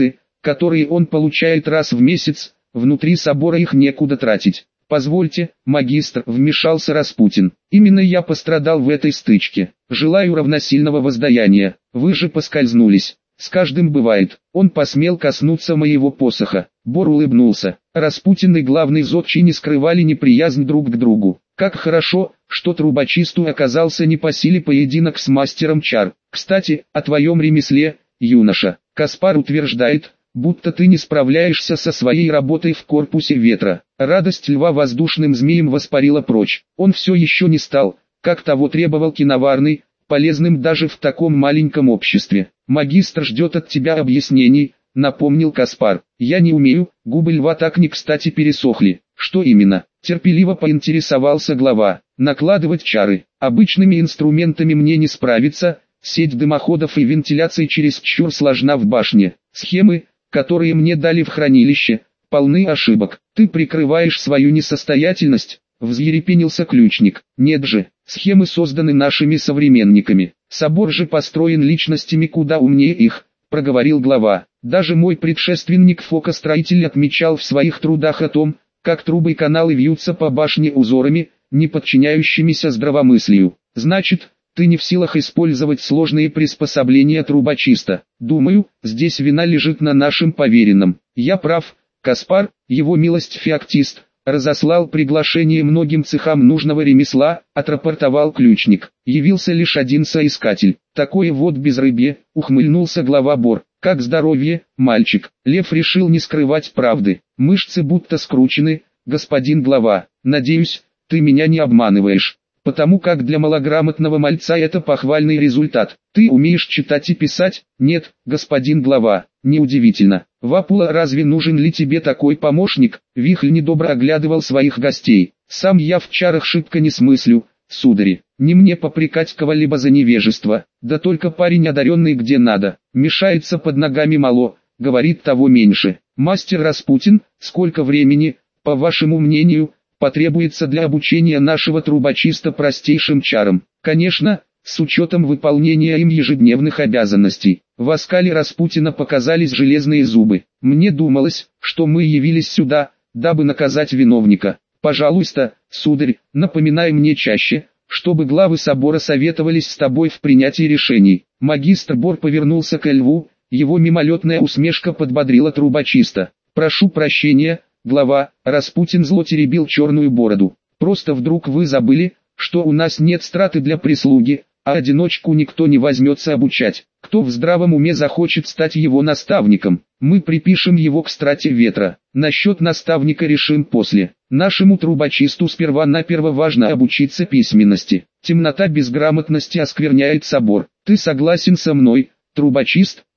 которые он получает раз в месяц, внутри собора их некуда тратить. «Позвольте, магистр», — вмешался Распутин. «Именно я пострадал в этой стычке. Желаю равносильного воздаяния. Вы же поскользнулись. С каждым бывает». Он посмел коснуться моего посоха. Бор улыбнулся. Распутин и главный зодчий не скрывали неприязнь друг к другу. Как хорошо, что трубочисту оказался не по силе поединок с мастером чар. Кстати, о твоем ремесле, юноша. Каспар утверждает, будто ты не справляешься со своей работой в корпусе ветра. Радость льва воздушным змеем воспарила прочь. Он все еще не стал, как того требовал Киноварный, полезным даже в таком маленьком обществе. «Магистр ждет от тебя объяснений», — напомнил Каспар. «Я не умею», — губы льва так не кстати пересохли. «Что именно?» — терпеливо поинтересовался глава. «Накладывать чары. Обычными инструментами мне не справиться, сеть дымоходов и вентиляции чересчур сложна в башне. Схемы, которые мне дали в хранилище, полны ошибок. Ты прикрываешь свою несостоятельность», — взъерепенился ключник. «Нет же, схемы созданы нашими современниками. Собор же построен личностями куда умнее их», — проговорил глава. «Даже мой предшественник Фока-строитель отмечал в своих трудах о том, как трубы и каналы вьются по башне узорами, не подчиняющимися здравомыслию. Значит, ты не в силах использовать сложные приспособления трубочиста. Думаю, здесь вина лежит на нашем поверенном. Я прав, Каспар, его милость феоктист, разослал приглашение многим цехам нужного ремесла», — отрапортовал ключник. «Явился лишь один соискатель. Такое вот безрыбье», — ухмыльнулся глава Бор. «Как здоровье, мальчик?» Лев решил не скрывать правды. «Мышцы будто скручены, господин глава. Надеюсь, ты меня не обманываешь. Потому как для малограмотного мальца это похвальный результат. Ты умеешь читать и писать?» «Нет, господин глава». «Неудивительно. Вапула, разве нужен ли тебе такой помощник?» Вихль недобро оглядывал своих гостей. «Сам я в чарах шибко не смыслю, судари. Не мне попрекать кого-либо за невежество. Да только парень одаренный где надо. Мешается под ногами мало, говорит того меньше. Мастер Распутин, сколько времени, по вашему мнению, потребуется для обучения нашего трубочиста простейшим чарам?» «Конечно, с учетом выполнения им ежедневных обязанностей». В оскале Распутина показались железные зубы. «Мне думалось, что мы явились сюда, дабы наказать виновника. Пожалуйста, сударь, напоминай мне чаще, чтобы главы собора советовались с тобой в принятии решений». Магистр Бор повернулся к льву, его мимолетная усмешка подбодрила трубочиста. «Прошу прощения, глава», — Распутин зло теребил черную бороду. «Просто вдруг вы забыли, что у нас нет страты для прислуги, а одиночку никто не возьмется обучать. Кто в здравом уме захочет стать его наставником? Мы припишем его к страте ветра. Насчет наставника решим после. Нашему трубочисту сперва-наперво важно обучиться письменности. Темнота безграмотности оскверняет собор. Ты согласен со мной, трубочист?»